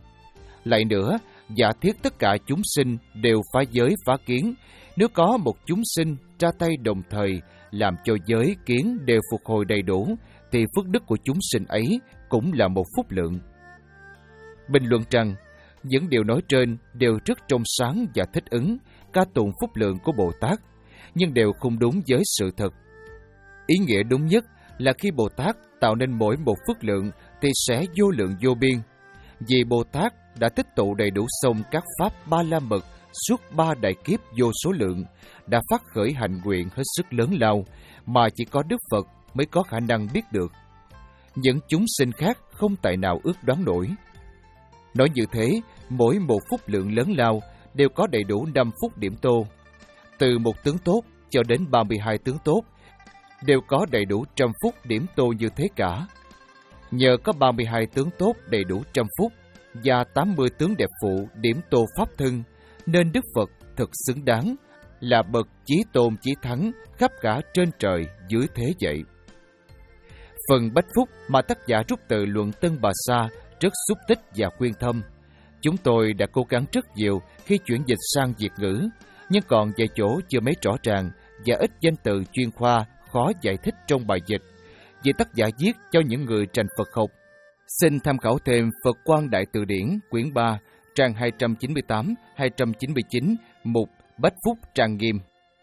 [SPEAKER 1] Lại nữa, giả thiết tất cả chúng sinh đều phá giới phá kiến, nếu có một chúng sinh ra tay đồng thời làm cho giới kiến đều phục hồi đầy đủ, thì phước đức của chúng sinh ấy cũng là một phúc lượng. Bình luận rằng, những điều nói trên đều rất trong sáng và thích ứng, ca tụng phúc lượng của Bồ Tát, nhưng đều không đúng với sự thật. Ý nghĩa đúng nhất là khi Bồ Tát tạo nên mỗi một phước lượng thì sẽ vô lượng vô biên. Vì Bồ Tát đã tích tụ đầy đủ xong các pháp ba la mật suốt ba đại kiếp vô số lượng, đã phát khởi hành nguyện hết sức lớn lao mà chỉ có Đức Phật mới có khả năng biết được. Những chúng sinh khác không tài nào ước đoán nổi. Nói như thế, mỗi một phúc lượng lớn lao đều có đầy đủ năm phúc điểm tô. Từ một tướng tốt cho đến ba mươi hai tướng tốt, đều có đầy đủ trăm phúc điểm tô như thế cả. Nhờ có ba mươi hai tướng tốt đầy đủ trăm phúc và tám mươi tướng đẹp phụ điểm tô pháp thân, nên Đức Phật thực xứng đáng là bậc chí tôn chí thắng khắp cả trên trời dưới thế vậy. Phần bách phúc mà tác giả rút từ luận Tân Bà Sa rất xúc tích và quyên thâm. Chúng tôi đã cố gắng rất nhiều khi chuyển dịch sang Việt ngữ, nhưng còn vài chỗ chưa mấy rõ ràng và ít danh từ chuyên khoa khó giải thích trong bài dịch, vì tác giả viết cho những người trành Phật học. Xin tham khảo thêm Phật Quang Đại Từ Điển quyển ba, trang hai trăm chín mươi tám đến hai trăm chín mươi chín, mục Bách Phúc Trang Nghiêm.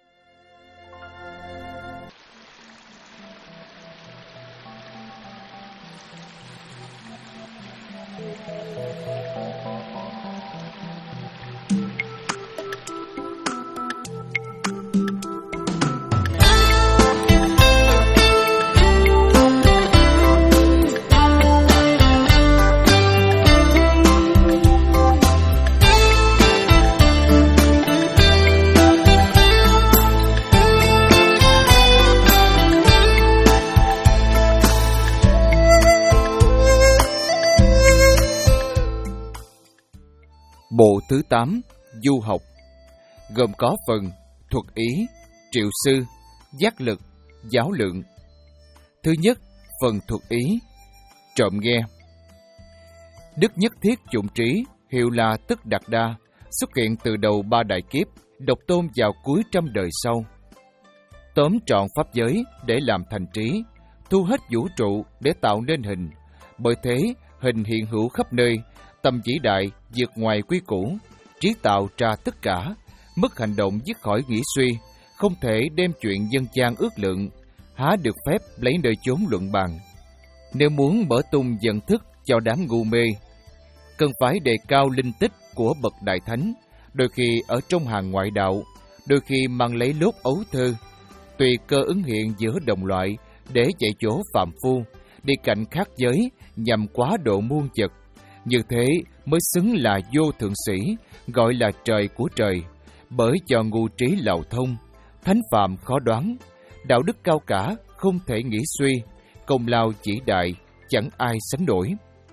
[SPEAKER 1] Bộ thứ tám, Du học, gồm có phần thuật ý, triệu sư, giác lực, giáo lượng. Thứ nhất, phần thuật ý. Trộm nghe. Đức Nhất Thiết Chủng Trí, hiệu là Tức Đạt Đa, xuất hiện từ đầu ba đại kiếp, độc tôn vào cuối trăm đời sau. Tóm trọn pháp giới để làm thành trí, thu hết vũ trụ để tạo nên hình. Bởi thế, hình hiện hữu khắp nơi, tầm vĩ đại vượt ngoài quy củ, trí tạo ra tất cả, mức hành động dứt khỏi nghĩ suy, không thể đem chuyện dân gian ước lượng, há được phép lấy nơi chốn luận bàn. Nếu muốn mở tung nhận thức cho đám ngu mê, cần phải đề cao linh tích của bậc đại thánh, đôi khi ở trong hàng ngoại đạo, đôi khi mang lấy lốt ấu thơ, tùy cơ ứng hiện giữa đồng loại để chạy chỗ phàm phu, đi cạnh khác giới nhằm quá độ muôn vật. Như thế mới xứng là vô thượng sĩ, gọi là trời của trời, bởi cho ngu trí lậu thông, thánh phạm khó đoán, đạo đức cao cả không thể nghĩ suy, công lao chỉ đại chẳng ai sánh nổi.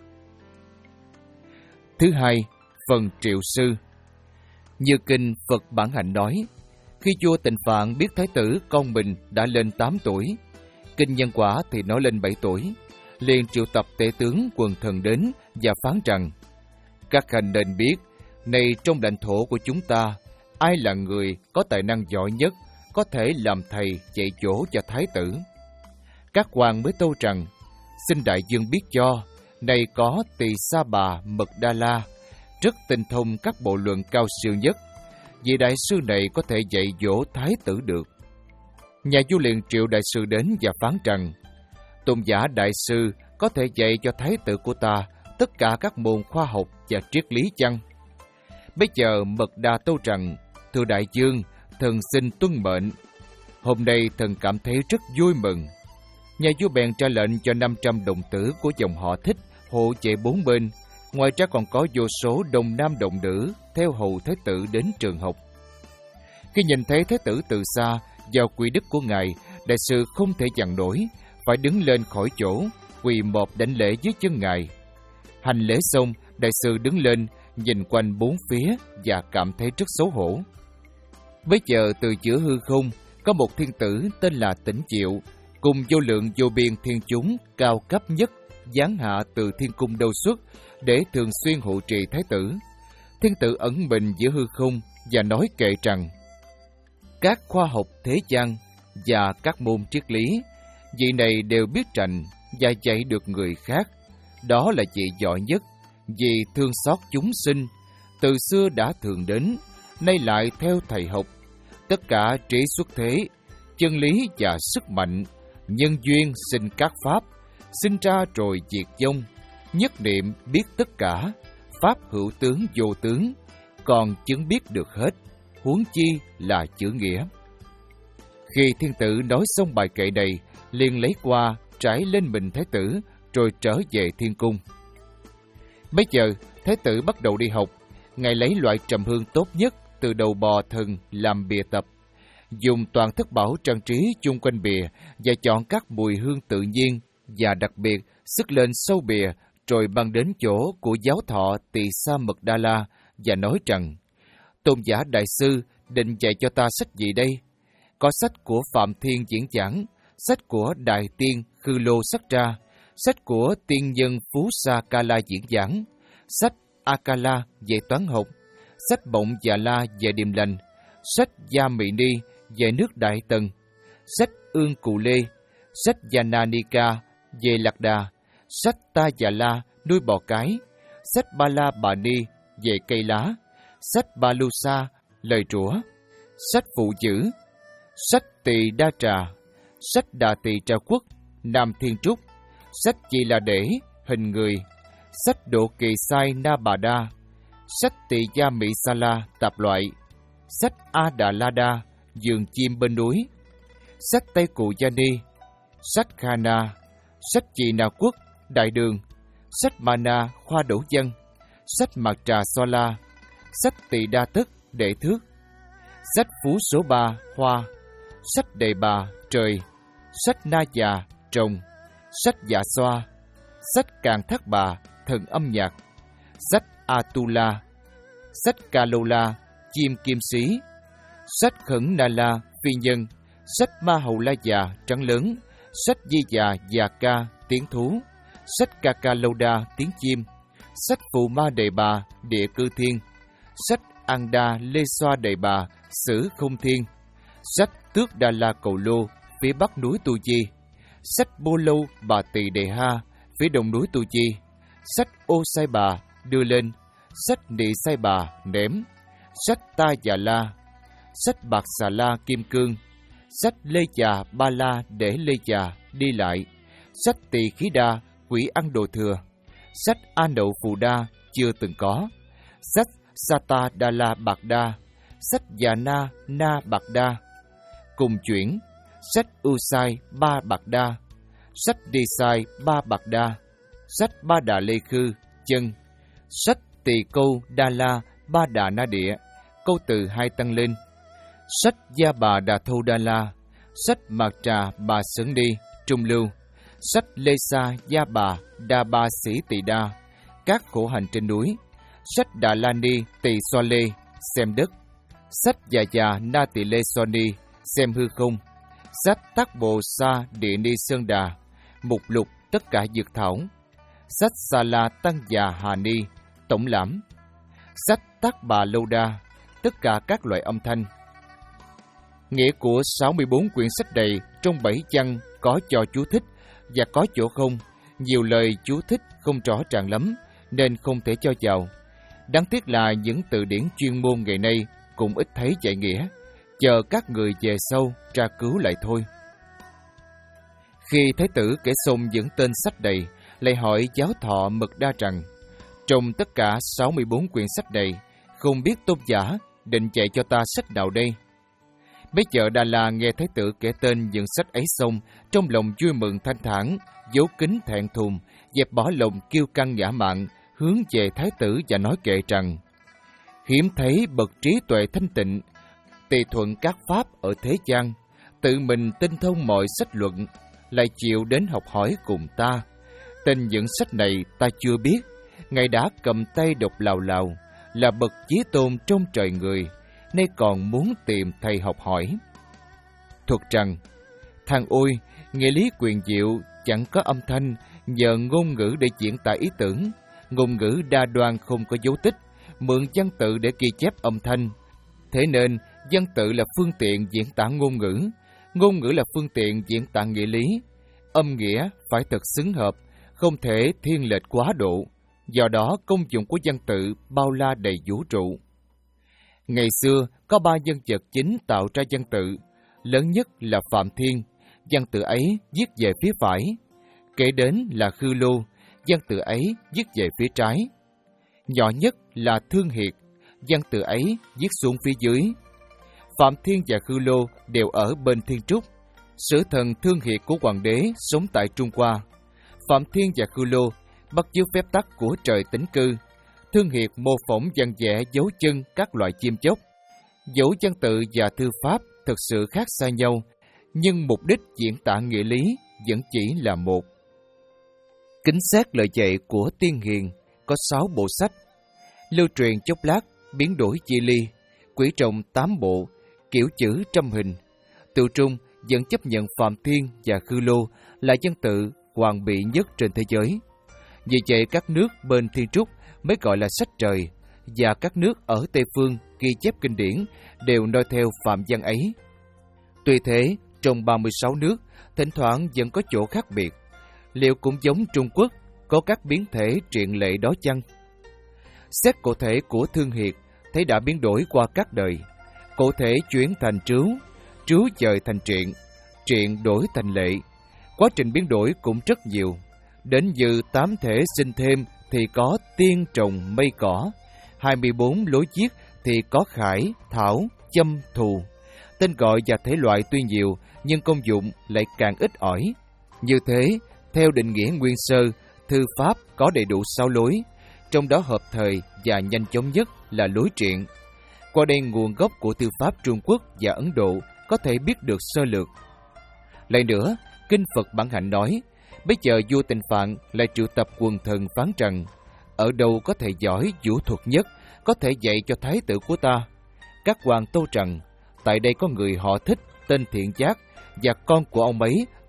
[SPEAKER 1] Thứ hai, phần triệu sư. Như kinh Phật Bản Hạnh nói, khi vua Tịnh Phạn biết thái tử con mình đã lên tám tuổi, kinh Nhân Quả thì nói lên bảy tuổi, liền triệu tập tể tướng quần thần đến và phán rằng: các khanh nên biết, này trong lãnh thổ của chúng ta, ai là người có tài năng giỏi nhất, có thể làm thầy dạy dỗ cho thái tử. Các quan mới tâu rằng: xin đại dương biết cho, này có Tỳ Sa Bà Mật Đa La, rất tinh thông các bộ luận cao siêu nhất, vị đại sư này có thể dạy dỗ thái tử được. Nhà vua liền triệu đại sư đến và phán rằng: tôn giả đại sư có thể dạy cho thái tử của ta tất cả các môn khoa học và triết lý chăng? Bây giờ Mật Đa tâu rằng: thưa đại dương, thần xin tuân mệnh. Hôm nay thần cảm thấy rất vui mừng. Nhà vua bèn ra lệnh cho năm trăm đồng tử của dòng họ Thích hộ vệ bốn bên. Ngoài ra còn có vô số đồng nam đồng nữ theo hầu thái tử đến trường học. Khi nhìn thấy thái tử từ xa vào quỳ đức của ngài, đại sư không thể chặn nổi, phải đứng lên khỏi chỗ, quỳ mọp đảnh lễ dưới chân ngài. Hành lễ xong, đại sư đứng lên, nhìn quanh bốn phía và cảm thấy rất xấu hổ. Bây giờ từ giữa hư không, có một thiên tử tên là Tĩnh Diệu, cùng vô lượng vô biên thiên chúng cao cấp nhất giáng hạ từ thiên cung đâu xuất để thường xuyên hộ trì thái tử. Thiên tử ẩn mình giữa hư không và nói kệ rằng: các khoa học thế gian và các môn triết lý, vị này đều biết rành và dạy được người khác. Đó là vị giỏi nhất, vì thương xót chúng sinh, từ xưa đã thường đến, nay lại theo thầy học. Tất cả trí xuất thế, chân lý và sức mạnh, nhân duyên sinh các pháp, sinh ra rồi diệt vong, nhất niệm biết tất cả, pháp hữu tướng vô tướng, còn chứng biết được hết, huống chi là chữ nghĩa. Khi thiên tử nói xong bài kệ này, liền lấy qua trải lên mình thái tử, rồi trở về thiên cung. Bây giờ thái tử bắt đầu đi học. Ngài lấy loại trầm hương tốt nhất từ đầu bò thần làm bìa tập, dùng toàn thất bảo trang trí chung quanh bìa và chọn các mùi hương tự nhiên và đặc biệt sức lên sâu bìa, rồi mang đến chỗ của giáo thọ Tỳ Sa Mật Đa La và nói rằng: tôn giả đại sư định dạy cho ta sách gì đây? Có sách của Phạm Thiên diễn giảng, sách của Đại Tiên Khư Lô sách ra, sách của Tiên Nhân Phú Sa Ca La diễn giảng, sách Akala về toán học, sách Bộng Già La về điềm lành, sách Gia Mị Ni về nước Đại Tần, sách Ương Cù Lê, sách Yananika về lạc đà, sách Ta Già La nuôi bò cái, sách Ba La Bà Ni về cây lá, sách Ba Lu Sa lời rủa, sách Phụ Dữ, sách Tỳ Đa Trà, sách Đà Tỳ Trà Quốc, Nam Thiên Trúc, sách Chi La Để, hình người, sách Độ Kỳ Sai Na Bà Đa, sách Tỳ Gia Mỹ Sa La tạp loại, sách A Đà La Đa, giường chim bên núi, sách Tây Cụ Gia Ni, sách Khana, sách Chi Na Quốc, Đại Đường, sách Mana Khoa Đỗ Dân, sách Mạt Trà So La, sách Tỳ Đa Tức Đệ Thước, sách Phú Số Ba Hoa, sách Đề Bà Trời, sách Na Già Trồng, sách Dạ Xoa, sách Càn Thác Bà Thần Âm Nhạc, sách Atula, sách Kalola Chim Kim Sĩ, sách Khẩn Na La Phi Nhân, sách Ma Hầu La Già Trắng Lớn, sách Di Già Già Ca tiếng thú, sách Ca Ca Lâu Đa tiếng chim, sách Phù Ma Đề Bà địa cư thiên, sách An Đa Lê Xoa Đề Bà sử không thiên, sách Tước Đà La Cầu Lô phía bắc núi Tu Di, sách Bô Lâu Bà Tỳ Đề Ha phía đông núi Tu Di, sách Ô Sai Bà đưa lên, sách Nị Sai Bà ném, sách Ta Già La, sách Bạc Xà La Kim Cương, sách Lê Già Ba La để Lê Già đi lại, sách Tỳ Khí Đa quỷ ăn đồ thừa, sách A Nậu Phù Đa chưa từng có, sách Sata Đa La Bạc Đa, sách Già Na Na Bạc Đa, cùng chuyển, sách U Sai Ba Bạc Đa, sách Đi Sai Ba Bạc Đa, sách Ba Đà Lê Khư chân, sách Tỳ Câu Đa La Ba Đà Na Địa câu từ hai tăng lên, sách Gia Bà Đà Thâu Đa La, sách Mạc Trà Bà Sấn Đi trung lưu, sách Lê Sa Gia Bà Đa Ba Sĩ Tỳ Đa các khổ hành trên núi, sách Đà La Ni Tỳ Xoa Lê xem đất, sách Già Già Na Tỳ Lê Xoa Ni xem hư không, sách Tác Bộ Sa Địa Ni Sơn Đà mục lục tất cả dược thảo, sách Sa La Tăng Già Hà Ni tổng lãm, sách Tác Bà Lâu Đa tất cả các loại âm thanh. Nghĩa của sáu mươi bốn quyển sách này trong bảy văn có cho chú thích và có chỗ không, nhiều lời chú thích không rõ ràng lắm nên không thể cho vào. Đáng tiếc là những từ điển chuyên môn ngày nay cũng ít thấy dạy nghĩa, chờ các người về sau tra cứu lại thôi. Khi Thái tử kể xong những tên sách này, lại hỏi giáo thọ Mật Đa rằng, trong tất cả sáu mươi bốn quyển sách này, không biết tôn giả định dạy cho ta sách nào đây? Bây giờ Đà La nghe Thái tử kể tên những sách ấy xong, trong lòng vui mừng thanh thản, giấu kín thẹn thùng, dẹp bỏ lòng kiêu căng ngã mạn, hướng về Thái tử và nói kệ rằng, hiếm thấy bậc trí tuệ thanh tịnh, tùy thuận các pháp ở thế gian, tự mình tinh thông mọi sách luận, lại chịu đến học hỏi cùng ta. Tên những sách này ta chưa biết, Ngài đã cầm tay đọc lào lào, là bậc chí tôn trong trời người, nay còn muốn tìm thầy học hỏi. Thuật rằng, thằng ôi, nghĩa lý quyền diệu chẳng có âm thanh, nhờ ngôn ngữ để diễn tả ý tưởng, ngôn ngữ đa đoan không có dấu tích, mượn văn tự để ghi chép âm thanh. Thế nên, văn tự là phương tiện diễn tả ngôn ngữ, ngôn ngữ là phương tiện diễn tả nghĩa lý. Âm nghĩa phải thật xứng hợp, không thể thiên lệch quá độ. Do đó, công dụng của văn tự bao la đầy vũ trụ. Ngày xưa, có ba nhân vật chính tạo ra văn tự. Lớn nhất là Phạm Thiên, văn tự ấy viết về phía phải. Kể đến là Khư Lô, văn tự ấy viết về phía trái. Nhỏ nhất là Thương Hiệt, văn tự ấy viết xuống phía dưới. Phạm Thiên và Khư Lô đều ở bên Thiên Trúc. Sử thần Thương Hiệt của hoàng đế sống tại Trung Hoa. Phạm Thiên và Khư Lô bắt chước phép tắc của trời tĩnh cư. Thương Hiệt mô phỏng văn vẽ dấu chân các loại chim chóc. Dấu văn tự và thư pháp thực sự khác xa nhau, nhưng mục đích diễn tả nghĩa lý vẫn chỉ là một. Kính xét lời dạy của Tiên Hiền có sáu bộ sách, lưu truyền chốc lát, biến đổi chia ly, quỹ trọng tám bộ, kiểu chữ trăm hình. Tự trung vẫn chấp nhận Phạm Thiên và Khư Lô là văn tự hoàn bị nhất trên thế giới. Vì vậy các nước bên Thiên Trúc mới gọi là sách trời, và các nước ở Tây Phương ghi chép kinh điển đều noi theo phạm văn ấy. Tuy thế, trong ba mươi sáu nước, thỉnh thoảng vẫn có chỗ khác biệt. Liệu cũng giống Trung Quốc, có các biến thể truyện lệ đó chăng? Xét cụ thể của Thương Hiệt, thấy đã biến đổi qua các đời. Cụ thể chuyển thành trứu, trứu dời thành truyện, truyện đổi thành lệ. Quá trình biến đổi cũng rất nhiều. Đến như tám thể sinh thêm thì có tiên trồng mây cỏ, hai mươi bốn lối viết thì có khải, thảo, châm, thù. Tên gọi và thể loại tuy nhiều, nhưng công dụng lại càng ít ỏi. Như thế, theo định nghĩa nguyên sơ, thư pháp có đầy đủ sáu lối, trong đó hợp thời và nhanh chóng nhất là lối truyện. Qua đây nguồn gốc của thư pháp Trung Quốc và Ấn Độ có thể biết được sơ lược. Lại nữa, Kinh Phật Bản Hạnh nói, bây giờ vua Tịnh Phạn lại triệu tập quần thần phán rằng, ở đâu có thầy giỏi vũ thuật nhất, có thể dạy cho thái tử của ta. Các quan tâu rằng, tại đây có người họ Thích, tên Thiện Giác, và con của ông ấy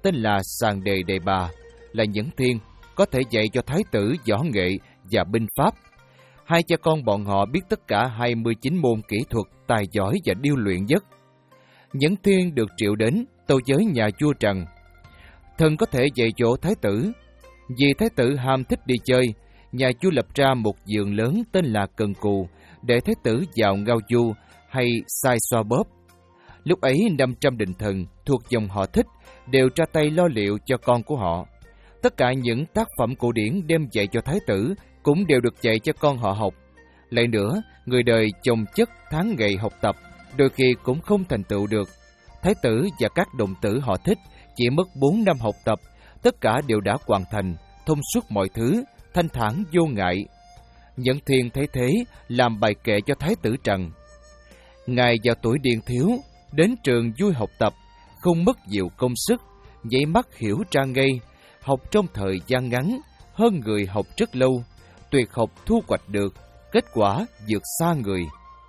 [SPEAKER 1] tên là Sàng Đề Đề Bà, là Nhẫn Thiên, có thể dạy cho thái tử võ nghệ và binh pháp. Hai cha con bọn họ biết tất cả hai mươi chín môn kỹ thuật tài giỏi và điêu luyện nhất. Nhẫn Thiên được triệu đến tâu với nhà vua rằng thần có thể dạy dỗ thái tử. Vì thái tử ham thích đi chơi, nhà vua lập ra một giường lớn tên là Cần Cù để thái tử vào ngao du hay sai xoa bóp. Lúc ấy năm trăm đình thần thuộc dòng họ Thích đều ra tay lo liệu cho con của họ. Tất cả những tác phẩm cổ điển đem dạy cho thái tử cũng đều được dạy cho con họ học. Lại nữa, người đời chồng chất tháng ngày học tập, đôi khi cũng không thành tựu được. Thái tử và các đồng tử họ Thích chỉ mất bốn năm học tập, tất cả đều đã hoàn thành, thông suốt mọi thứ, thanh thản vô ngại. Nhẫn Thiên thấy thế, làm bài kệ cho thái tử rằng: Ngài vào tuổi niên thiếu, đến trường vui học tập, không mất nhiều công sức, dạy mắt hiểu ra ngay, học trong thời gian ngắn, hơn người học rất lâu, tuyệt học thu hoạch được, kết quả vượt xa người.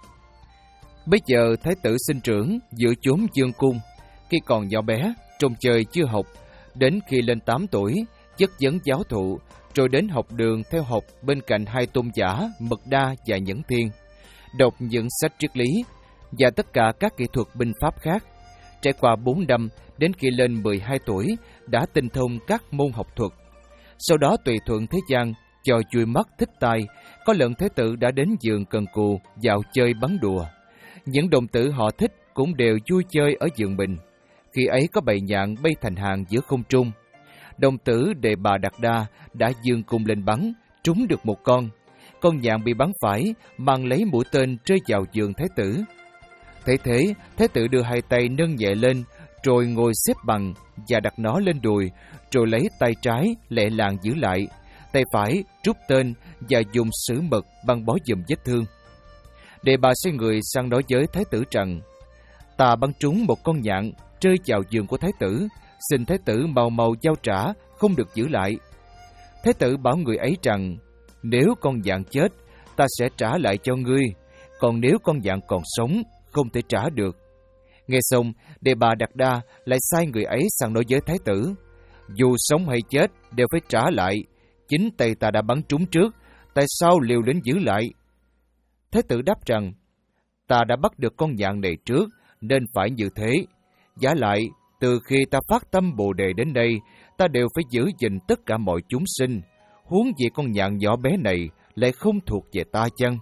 [SPEAKER 1] Bây giờ thái tử sinh trưởng giữa chốn dương cung, khi còn nhỏ bé, trông chơi chưa học, đến khi lên tám tuổi, chất vấn giáo thụ, rồi đến học đường theo học bên cạnh hai tôn giả Mật Đa và Nhẫn Thiên, đọc những sách triết lý và tất cả các kỹ thuật binh pháp khác. Trải qua bốn năm, đến khi lên mười hai tuổi, đã tinh thông các môn học thuật. Sau đó tùy thuận thế gian, cho vui mắt thích tai, có lần thái tử đã đến vườn Cần Cù dạo chơi bắn đùa. Những đồng tử họ Thích cũng đều vui chơi ở vườn mình. Khi ấy có bầy nhạn bay thành hàng giữa không trung. Đồng tử Đề Bà Đạt Đa đã giương cung lên bắn, trúng được một con. Con nhạn bị bắn phải, mang lấy mũi tên rơi vào giường thái tử. Thấy thế, thái tử đưa hai tay nâng nhẹ lên, rồi ngồi xếp bằng và đặt nó lên đùi, rồi lấy tay trái lẹ làng giữ lại, tay phải rút tên và dùng sứ mật băng bó giùm vết thương. Đề Bà xoay người sang nói với thái tử rằng: Ta bắn trúng một con nhạn rơi vào giường của thái tử, xin thái tử mau mau giao trả, không được giữ lại. Thái tử bảo người ấy rằng: Nếu con nhạn chết, ta sẽ trả lại cho ngươi, còn nếu con nhạn còn sống, không thể trả được. Nghe xong, Đề Bà Đạt Đa lại sai người ấy sang nói với thái tử: Dù sống hay chết đều phải trả lại, chính tay ta đã bắn trúng trước, tại sao liều lĩnh giữ lại? Thái tử đáp rằng: Ta đã bắt được con nhạn này trước, nên phải như thế. Giả lại, từ khi ta phát tâm Bồ Đề đến đây, ta đều phải giữ gìn tất cả mọi chúng sinh, huống gì con nhạn nhỏ bé này lại không thuộc về ta chăng?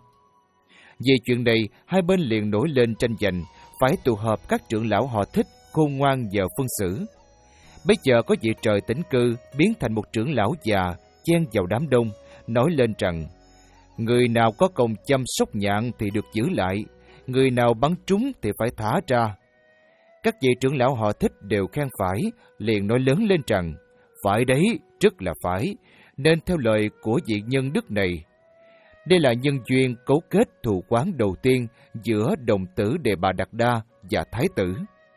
[SPEAKER 1] Vì chuyện này, hai bên liền nổi lên tranh giành, phải tụ họp các trưởng lão họ Thích khôn ngoan giờ phân xử. Bây giờ có vị trời tỉnh cư biến thành một trưởng lão già chen vào đám đông, nói lên rằng: Người nào có công chăm sóc nhạn thì được giữ lại, người nào bắn trúng thì phải thả ra. Các vị trưởng lão họ Thích đều khen phải, liền nói lớn lên rằng: Phải đấy, rất là phải, nên theo lời của vị nhân đức này. Đây là nhân duyên cấu kết thù oán đầu tiên giữa đồng tử Đề Bà Đạt Đa và thái tử.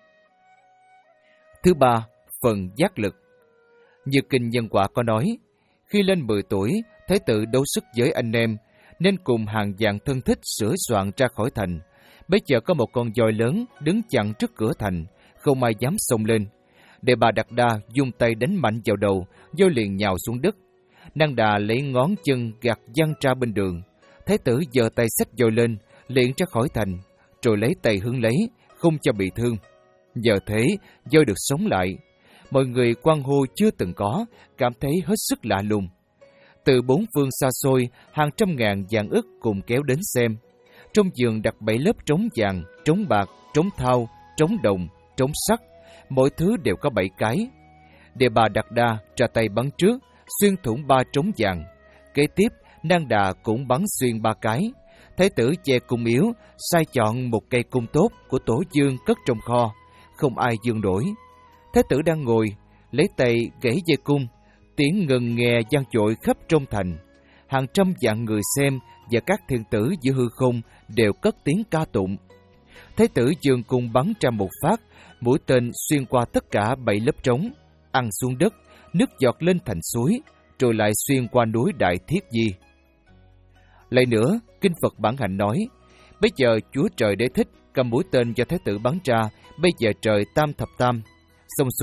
[SPEAKER 1] Thứ ba, phần giác lực. Như kinh Nhân Quả có nói, khi lên mười tuổi, thái tử đấu sức với anh em, nên cùng hàng vạn thân thích sửa soạn ra khỏi thành. Bây giờ có một con voi lớn đứng chặn trước cửa thành, không ai dám xông lên. Đề Bà Đạt Đa dùng tay đánh mạnh vào đầu, voi liền nhào xuống đất. Năng Đà lấy ngón chân gạt văng ra bên đường. Thái tử giơ tay xách voi lên, liền ra khỏi thành, rồi lấy tay hứng lấy, không cho bị thương. Giờ thế, voi được sống lại. Mọi người quan hô chưa từng có, cảm thấy hết sức lạ lùng. Từ bốn phương xa xôi, hàng trăm ngàn vạn ức cùng kéo đến xem. Trong giường đặt bảy lớp trống vàng, trống bạc, trống thau, trống đồng, trống sắt, mỗi thứ đều có bảy cái. Đề Bà Đạt Đa ra tay bắn trước, xuyên thủng ba trống vàng. Kế tiếp, Năng Đà cũng bắn xuyên ba cái. Thái tử che cung yếu, sai chọn một cây cung tốt của Tổ Dương cất trong kho, không ai dương đổi. Thái tử đang ngồi, lấy tay gãy dây cung, tiếng ngân nghe vang dội khắp trong thành. Hàng trăm vạn người xem và các thiên tử giữa hư không đều cất tiếng ca tụng. Thái tử giương cung bắn ra một phát, mũi tên xuyên qua tất cả bảy lớp trống, ăn xuống đất, nước giọt lên thành suối, rồi lại xuyên qua núi Đại Thiết Di. Lại nữa, kinh Phật Bản Hạnh nói, bây giờ Chúa Trời Đế Thích cầm mũi tên cho thái tử bắn ra, bây giờ trời tam thập tam. Xong xuôi,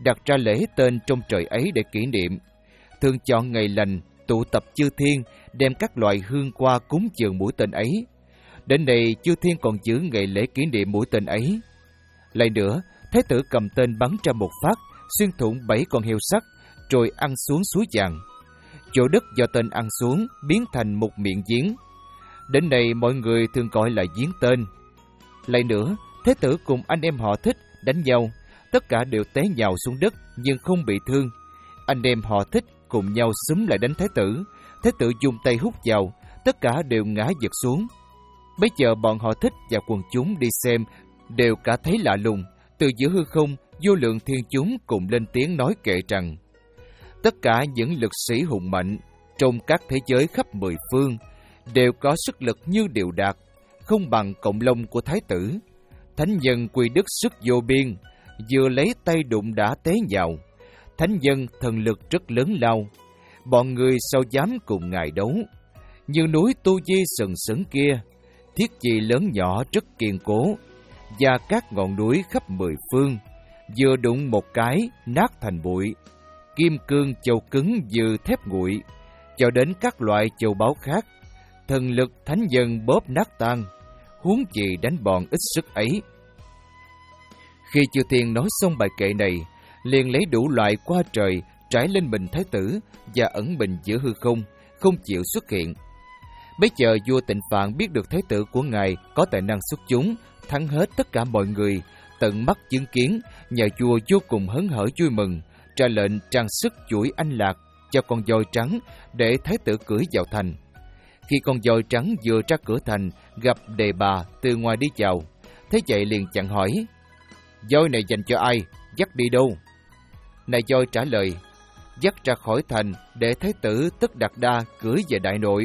[SPEAKER 1] đặt ra lễ tên trong trời ấy để kỷ niệm. Thường chọn ngày lành, tụ tập chư thiên, đem các loại hương qua cúng dường mũi tên ấy. Đến đây, chư thiên còn giữ ngày lễ kỷ niệm mũi tên ấy. Lại nữa, Thái tử cầm tên bắn ra một phát, xuyên thủng bảy con heo sắt, rồi ăn xuống suối vàng. Chỗ đất do tên ăn xuống biến thành một miệng giếng. Đến nay mọi người thường gọi là giếng tên. Lại nữa, Thái tử cùng anh em họ Thích đánh nhau, tất cả đều té nhào xuống đất nhưng không bị thương. Anh em họ Thích cùng nhau xúm lại đánh Thái tử. Thái tử dùng tay hút vào, tất cả đều ngã giật xuống. Bây giờ bọn họ Thích và quần chúng đi xem đều cả thấy lạ lùng. Từ giữa hư không, vô lượng thiên chúng cùng lên tiếng nói kệ rằng: tất cả những lực sĩ hùng mạnh trong các thế giới khắp mười phương đều có sức lực như Điều Đạt, không bằng cộng long của Thái tử. Thánh nhân quy đức sức vô biên, vừa lấy tay đụng đã té nhào. Thánh nhân thần lực rất lớn lao, bọn người sao dám cùng ngài đấu. Như núi Tu Di sừng sững kia, thiết chi lớn nhỏ rất kiên cố, và các ngọn núi khắp mười phương vừa đụng một cái nát thành bụi. Kim cương châu cứng như thép nguội, cho đến các loại châu báu khác, thần lực thánh nhân bóp nát tan, huống gì đánh bọn ít sức ấy. Khi chư thiên nói xong bài kệ này, liền lấy đủ loại qua trời trải lên mình Thái tử và ẩn mình giữa hư không, không chịu xuất hiện. Bấy giờ vua Tịnh Phạn biết được Thái tử của ngài có tài năng xuất chúng, thắng hết tất cả mọi người, tận mắt chứng kiến, nhà vua vô cùng hớn hở vui mừng, ra lệnh trang sức chuỗi anh lạc cho con voi trắng để Thái tử cưỡi vào thành. Khi con voi trắng vừa ra cửa thành, gặp đề bà từ ngoài đi vào, thế vậy liền chặn hỏi: voi này dành cho ai, dắt đi đâu? Này voi trả lời: dắt ra khỏi thành để Thái tử Tất Đạt Đa cưỡi về đại nội.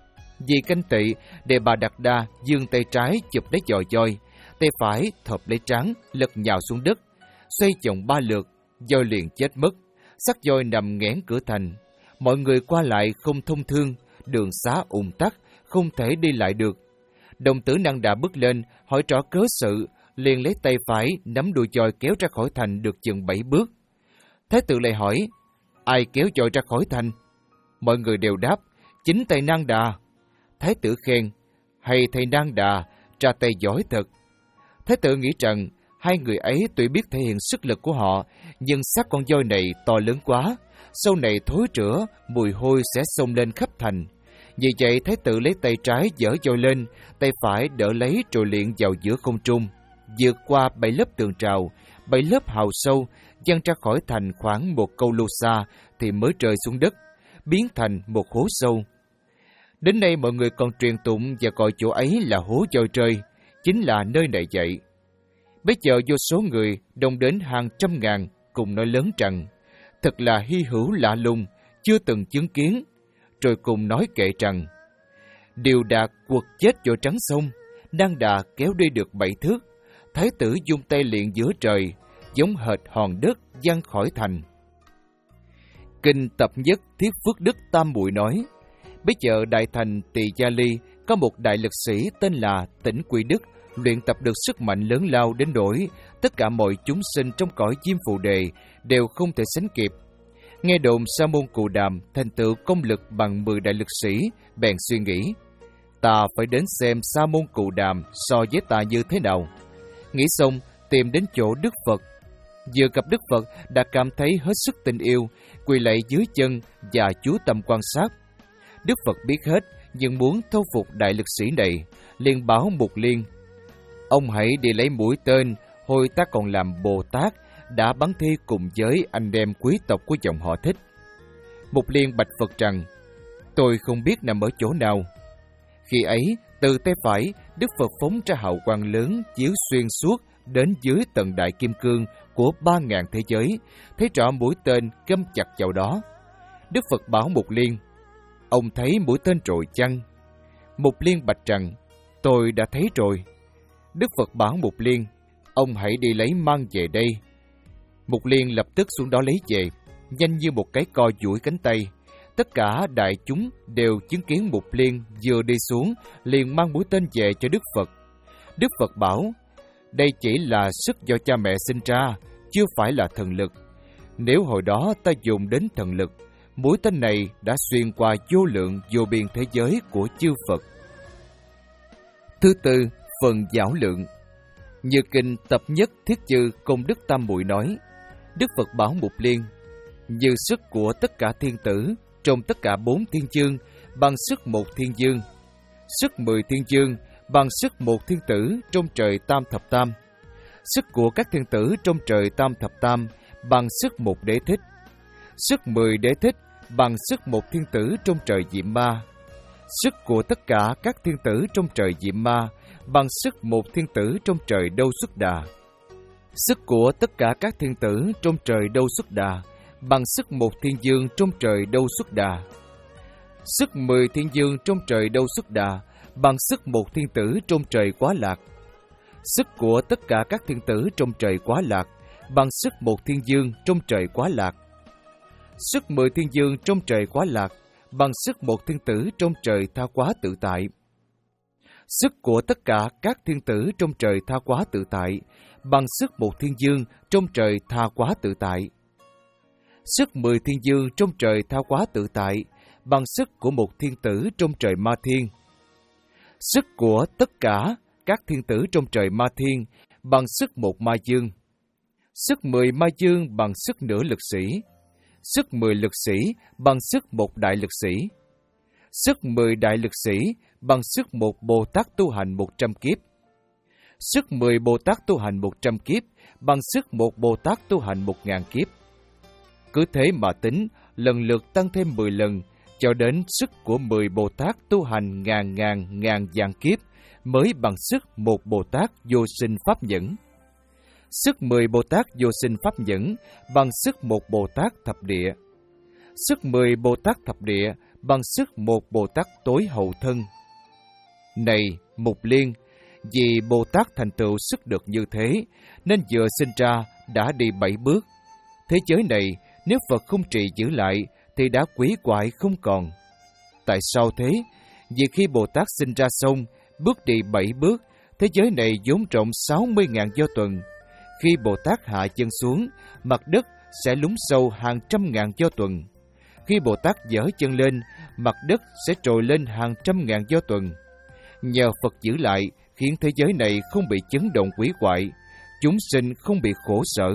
[SPEAKER 1] Vì canh tỵ, đề bà Đạt Đa giương tay trái chụp lấy giò voi, tay phải thộp lấy trán, lật nhào xuống đất, xoay vòng ba lượt, voi liền chết mất. Xác voi nằm nghẽn cửa thành, mọi người qua lại không thông thương, đường xá ùn tắc, không thể đi lại được. Đồng tử Năng Đà bước lên hỏi rõ cớ sự, liền lấy tay phải nắm đuôi voi kéo ra khỏi thành được chừng bảy bước. Thái tử lại hỏi: ai kéo voi ra khỏi thành? Mọi người đều đáp: chính thầy Năng Đà. Thái tử khen: hay thầy Năng Đà, ra tay giỏi thật. Thái tử nghĩ rằng hai người ấy tuy biết thể hiện sức lực của họ, nhưng xác con voi này to lớn quá, sau này thối rữa, mùi hôi sẽ xông lên khắp thành. Vì vậy Thái tử lấy tay trái giở voi lên, tay phải đỡ lấy rồi liền vào giữa không trung, vượt qua bảy lớp tường trào, bảy lớp hào sâu, văng ra khỏi thành khoảng một câu lô xa thì mới rơi xuống đất, biến thành một hố sâu. Đến nay mọi người còn truyền tụng và gọi chỗ ấy là hố voi rơi, chính là nơi này vậy. Bây giờ vô số người đông đến hàng trăm ngàn cùng nói lớn rằng thật là hy hữu lạ lùng, chưa từng chứng kiến, rồi cùng nói kệ rằng: Điều Đạt quật chết vào trắng sông, Năng Đà kéo đi được bảy thước, Thái tử dung tay liền giữa trời, giống hệt hòn đất văng khỏi thành. Kinh Tập Nhất Thiết Phước Đức Tam Muội nói: bây giờ đại thành Tỳ Gia Ly có một đại lực sĩ tên là Tĩnh Quy Đức, luyện tập được sức mạnh lớn lao đến nỗi tất cả mọi chúng sinh trong cõi Diêm Phù Đề đều không thể sánh kịp. Nghe đồn Sa môn Cù Đàm thành tựu công lực bằng mười đại lực sĩ, bèn suy nghĩ: ta phải đến xem Sa môn Cù Đàm so với ta như thế nào. Nghĩ xong, tìm đến chỗ Đức Phật. Vừa gặp Đức Phật đã cảm thấy hết sức tình yêu, quỳ lạy dưới chân và chú tâm quan sát. Đức Phật biết hết, nhưng muốn thâu phục đại lực sĩ này, liền bảo Mục Liên: ông hãy đi lấy mũi tên, hồi ta còn làm Bồ Tát, đã bắn thi cùng với anh em quý tộc của dòng họ Thích. Mục Liên bạch Phật rằng: tôi không biết nằm ở chỗ nào. Khi ấy, từ tay phải, Đức Phật phóng ra hào quang lớn chiếu xuyên suốt đến dưới tầng đại kim cương của ba ngàn thế giới, thấy rõ mũi tên cắm chặt vào đó. Đức Phật bảo Mục Liên: ông thấy mũi tên rồi chăng? Mục Liên bạch rằng: tôi đã thấy rồi. Đức Phật bảo Mục Liên: ông hãy đi lấy mang về đây. Mục Liên lập tức xuống đó lấy về, nhanh như một cái co duỗi cánh tay. Tất cả đại chúng đều chứng kiến Mục Liên vừa đi xuống liền mang mũi tên về cho Đức Phật. Đức Phật bảo: đây chỉ là sức do cha mẹ sinh ra, chưa phải là thần lực. Nếu hồi đó ta dùng đến thần lực, mũi tên này đã xuyên qua vô lượng vô biên thế giới của chư Phật. Thứ tư, phần giảo lượng. Như kinh tập nhất Thiết Chư Công Đức Tam Muội nói, Đức Phật bảo Mục Liên, như sức của tất cả thiên tử trong tất cả bốn thiên chương bằng sức một thiên dương, sức mười thiên dương bằng sức một thiên tử trong trời tam thập tam, sức của các thiên tử trong trời tam thập tam bằng sức một đế thích, sức mười đế thích bằng sức một thiên tử trong trời diệm ma, sức của tất cả các thiên tử trong trời diệm ma bằng sức một thiên tử trong trời đâu xuất đà, sức của tất cả các thiên tử trong trời đâu xuất đà bằng sức một thiên dương trong trời đâu xuất đà, sức mười thiên dương trong trời đâu xuất đà bằng sức một thiên tử trong trời quá lạc, sức của tất cả các thiên tử trong trời quá lạc bằng sức một thiên dương trong trời quá lạc, sức mười thiên dương trong trời quá lạc bằng sức một thiên tử trong trời tha quá tự tại, sức của tất cả các thiên tử trong trời tha quá tự tại bằng sức một thiên dương trong trời tha quá tự tại, sức mười thiên dương trong trời tha quá tự tại bằng sức của một thiên tử trong trời ma thiên, sức của tất cả các thiên tử trong trời ma thiên bằng sức một ma dương, sức mười ma dương bằng sức nửa lực sĩ, sức mười lực sĩ bằng sức một đại lực sĩ, sức mười đại lực sĩ bằng sức một Bồ Tát tu hành một trăm kiếp, sức mười Bồ Tát tu hành một trăm kiếp bằng sức một Bồ Tát tu hành một ngàn kiếp. Cứ thế mà tính, lần lượt tăng thêm mười lần, cho đến sức của mười Bồ Tát tu hành ngàn ngàn ngàn vạn kiếp mới bằng sức một Bồ Tát vô sinh pháp nhẫn. Sức mười Bồ Tát vô sinh pháp nhẫn bằng sức một Bồ Tát thập địa. Sức mười Bồ Tát thập địa bằng sức một Bồ Tát tối hậu thân. Này, Mục Liên, vì Bồ Tát thành tựu sức được như thế, nên vừa sinh ra đã đi bảy bước. Thế giới này, nếu Phật không trì giữ lại, thì đã quỷ quại không còn. Tại sao thế? Vì khi Bồ Tát sinh ra xong, bước đi bảy bước, thế giới này vốn rộng sáu mươi ngàn do tuần. Khi Bồ Tát hạ chân xuống, mặt đất sẽ lún sâu hàng trăm ngàn do tuần. Khi Bồ Tát dở chân lên, mặt đất sẽ trồi lên hàng trăm ngàn do tuần. Nhờ Phật giữ lại, khiến thế giới này không bị chấn động quỷ quại, chúng sinh không bị khổ sở.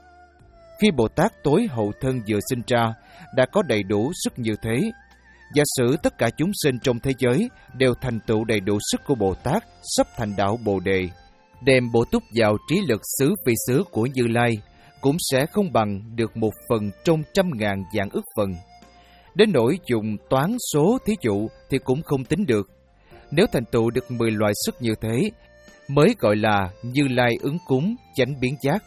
[SPEAKER 1] Khi Bồ Tát tối hậu thân vừa sinh ra, đã có đầy đủ sức như thế. Giả sử tất cả chúng sinh trong thế giới đều thành tựu đầy đủ sức của Bồ Tát, sắp thành đạo Bồ Đề, đem bổ túc vào trí lực xứ phi xứ của Như Lai, cũng sẽ không bằng được một phần trong trăm ngàn vạn ức phần. Đến nỗi dùng toán số thí dụ thì cũng không tính được. Nếu thành tựu được mười loại sức như thế, mới gọi là Như Lai ứng cúng, chánh biến giác.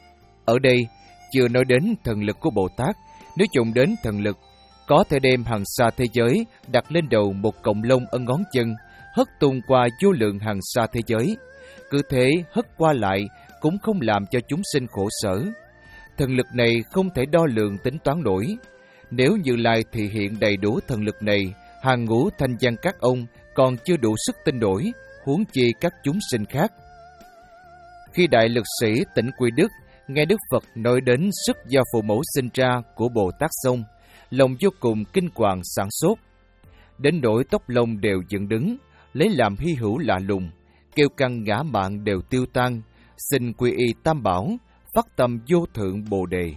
[SPEAKER 1] Ở đây, chưa nói đến thần lực của Bồ Tát, nếu dùng đến thần lực, có thể đem hàng xa thế giới đặt lên đầu một cọng lông ở ngón chân, hất tung qua vô lượng hàng xa thế giới. Cứ thế hất qua lại cũng không làm cho chúng sinh khổ sở. Thần lực này không thể đo lường tính toán nổi. Nếu Như Lai thị hiện đầy đủ thần lực này, hàng ngũ thanh văn các ông còn chưa đủ sức tin nổi, huống chi các chúng sinh khác. Khi đại lực sĩ Tịnh Quy Đức nghe Đức Phật nói đến sức do phụ mẫu sinh ra của Bồ Tát xong, lòng vô cùng kinh hoàng sảng sốt. Đến nỗi tóc lông đều dựng đứng, lấy làm hy hữu lạ lùng, kêu căng ngã mạn đều tiêu tan, xin quy y Tam Bảo, phát tâm vô thượng Bồ Đề.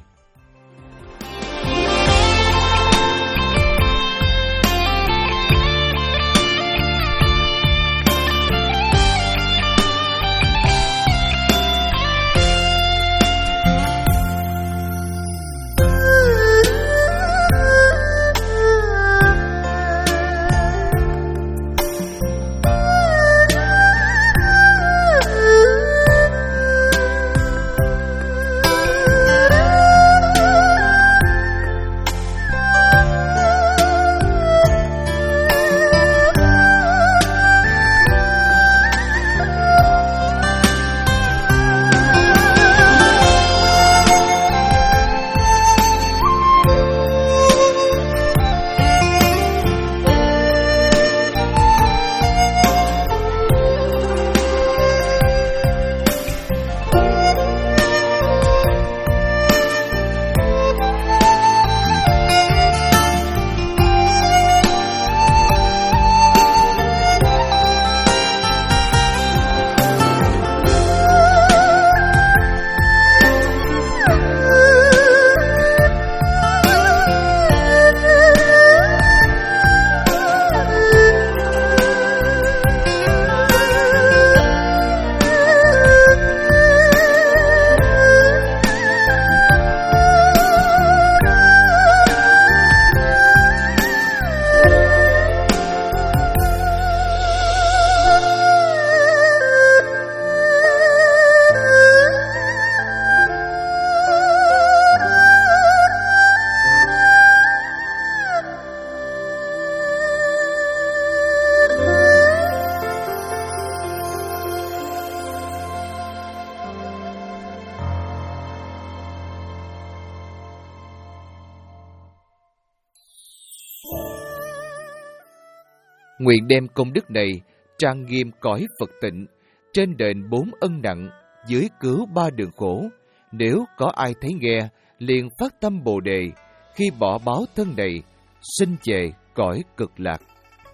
[SPEAKER 1] Nguyện đem công đức này trang nghiêm cõi Phật tịnh, trên đền bốn ân nặng, dưới cứu ba đường khổ. Nếu có ai thấy nghe, liền phát tâm Bồ Đề, khi bỏ báo thân này, sinh về cõi cực lạc.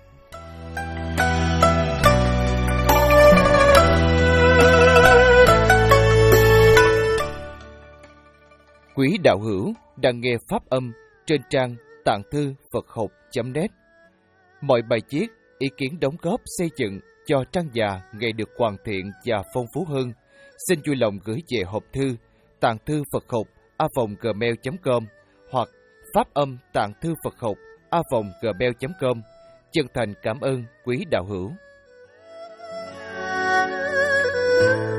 [SPEAKER 1] Quý đạo hữu đang nghe pháp âm trên trang tạng thư Phật học chấm net. Mọi bài viết, ý kiến đóng góp xây dựng cho trang già ngày được hoàn thiện và phong phú hơn, xin vui lòng gửi về hộp thư tạng thư Phật học a vòng gmail chấm com hoặc pháp âm tạng thư Phật học a vòng gmail chấm com. Chân thành cảm ơn quý đạo hữu.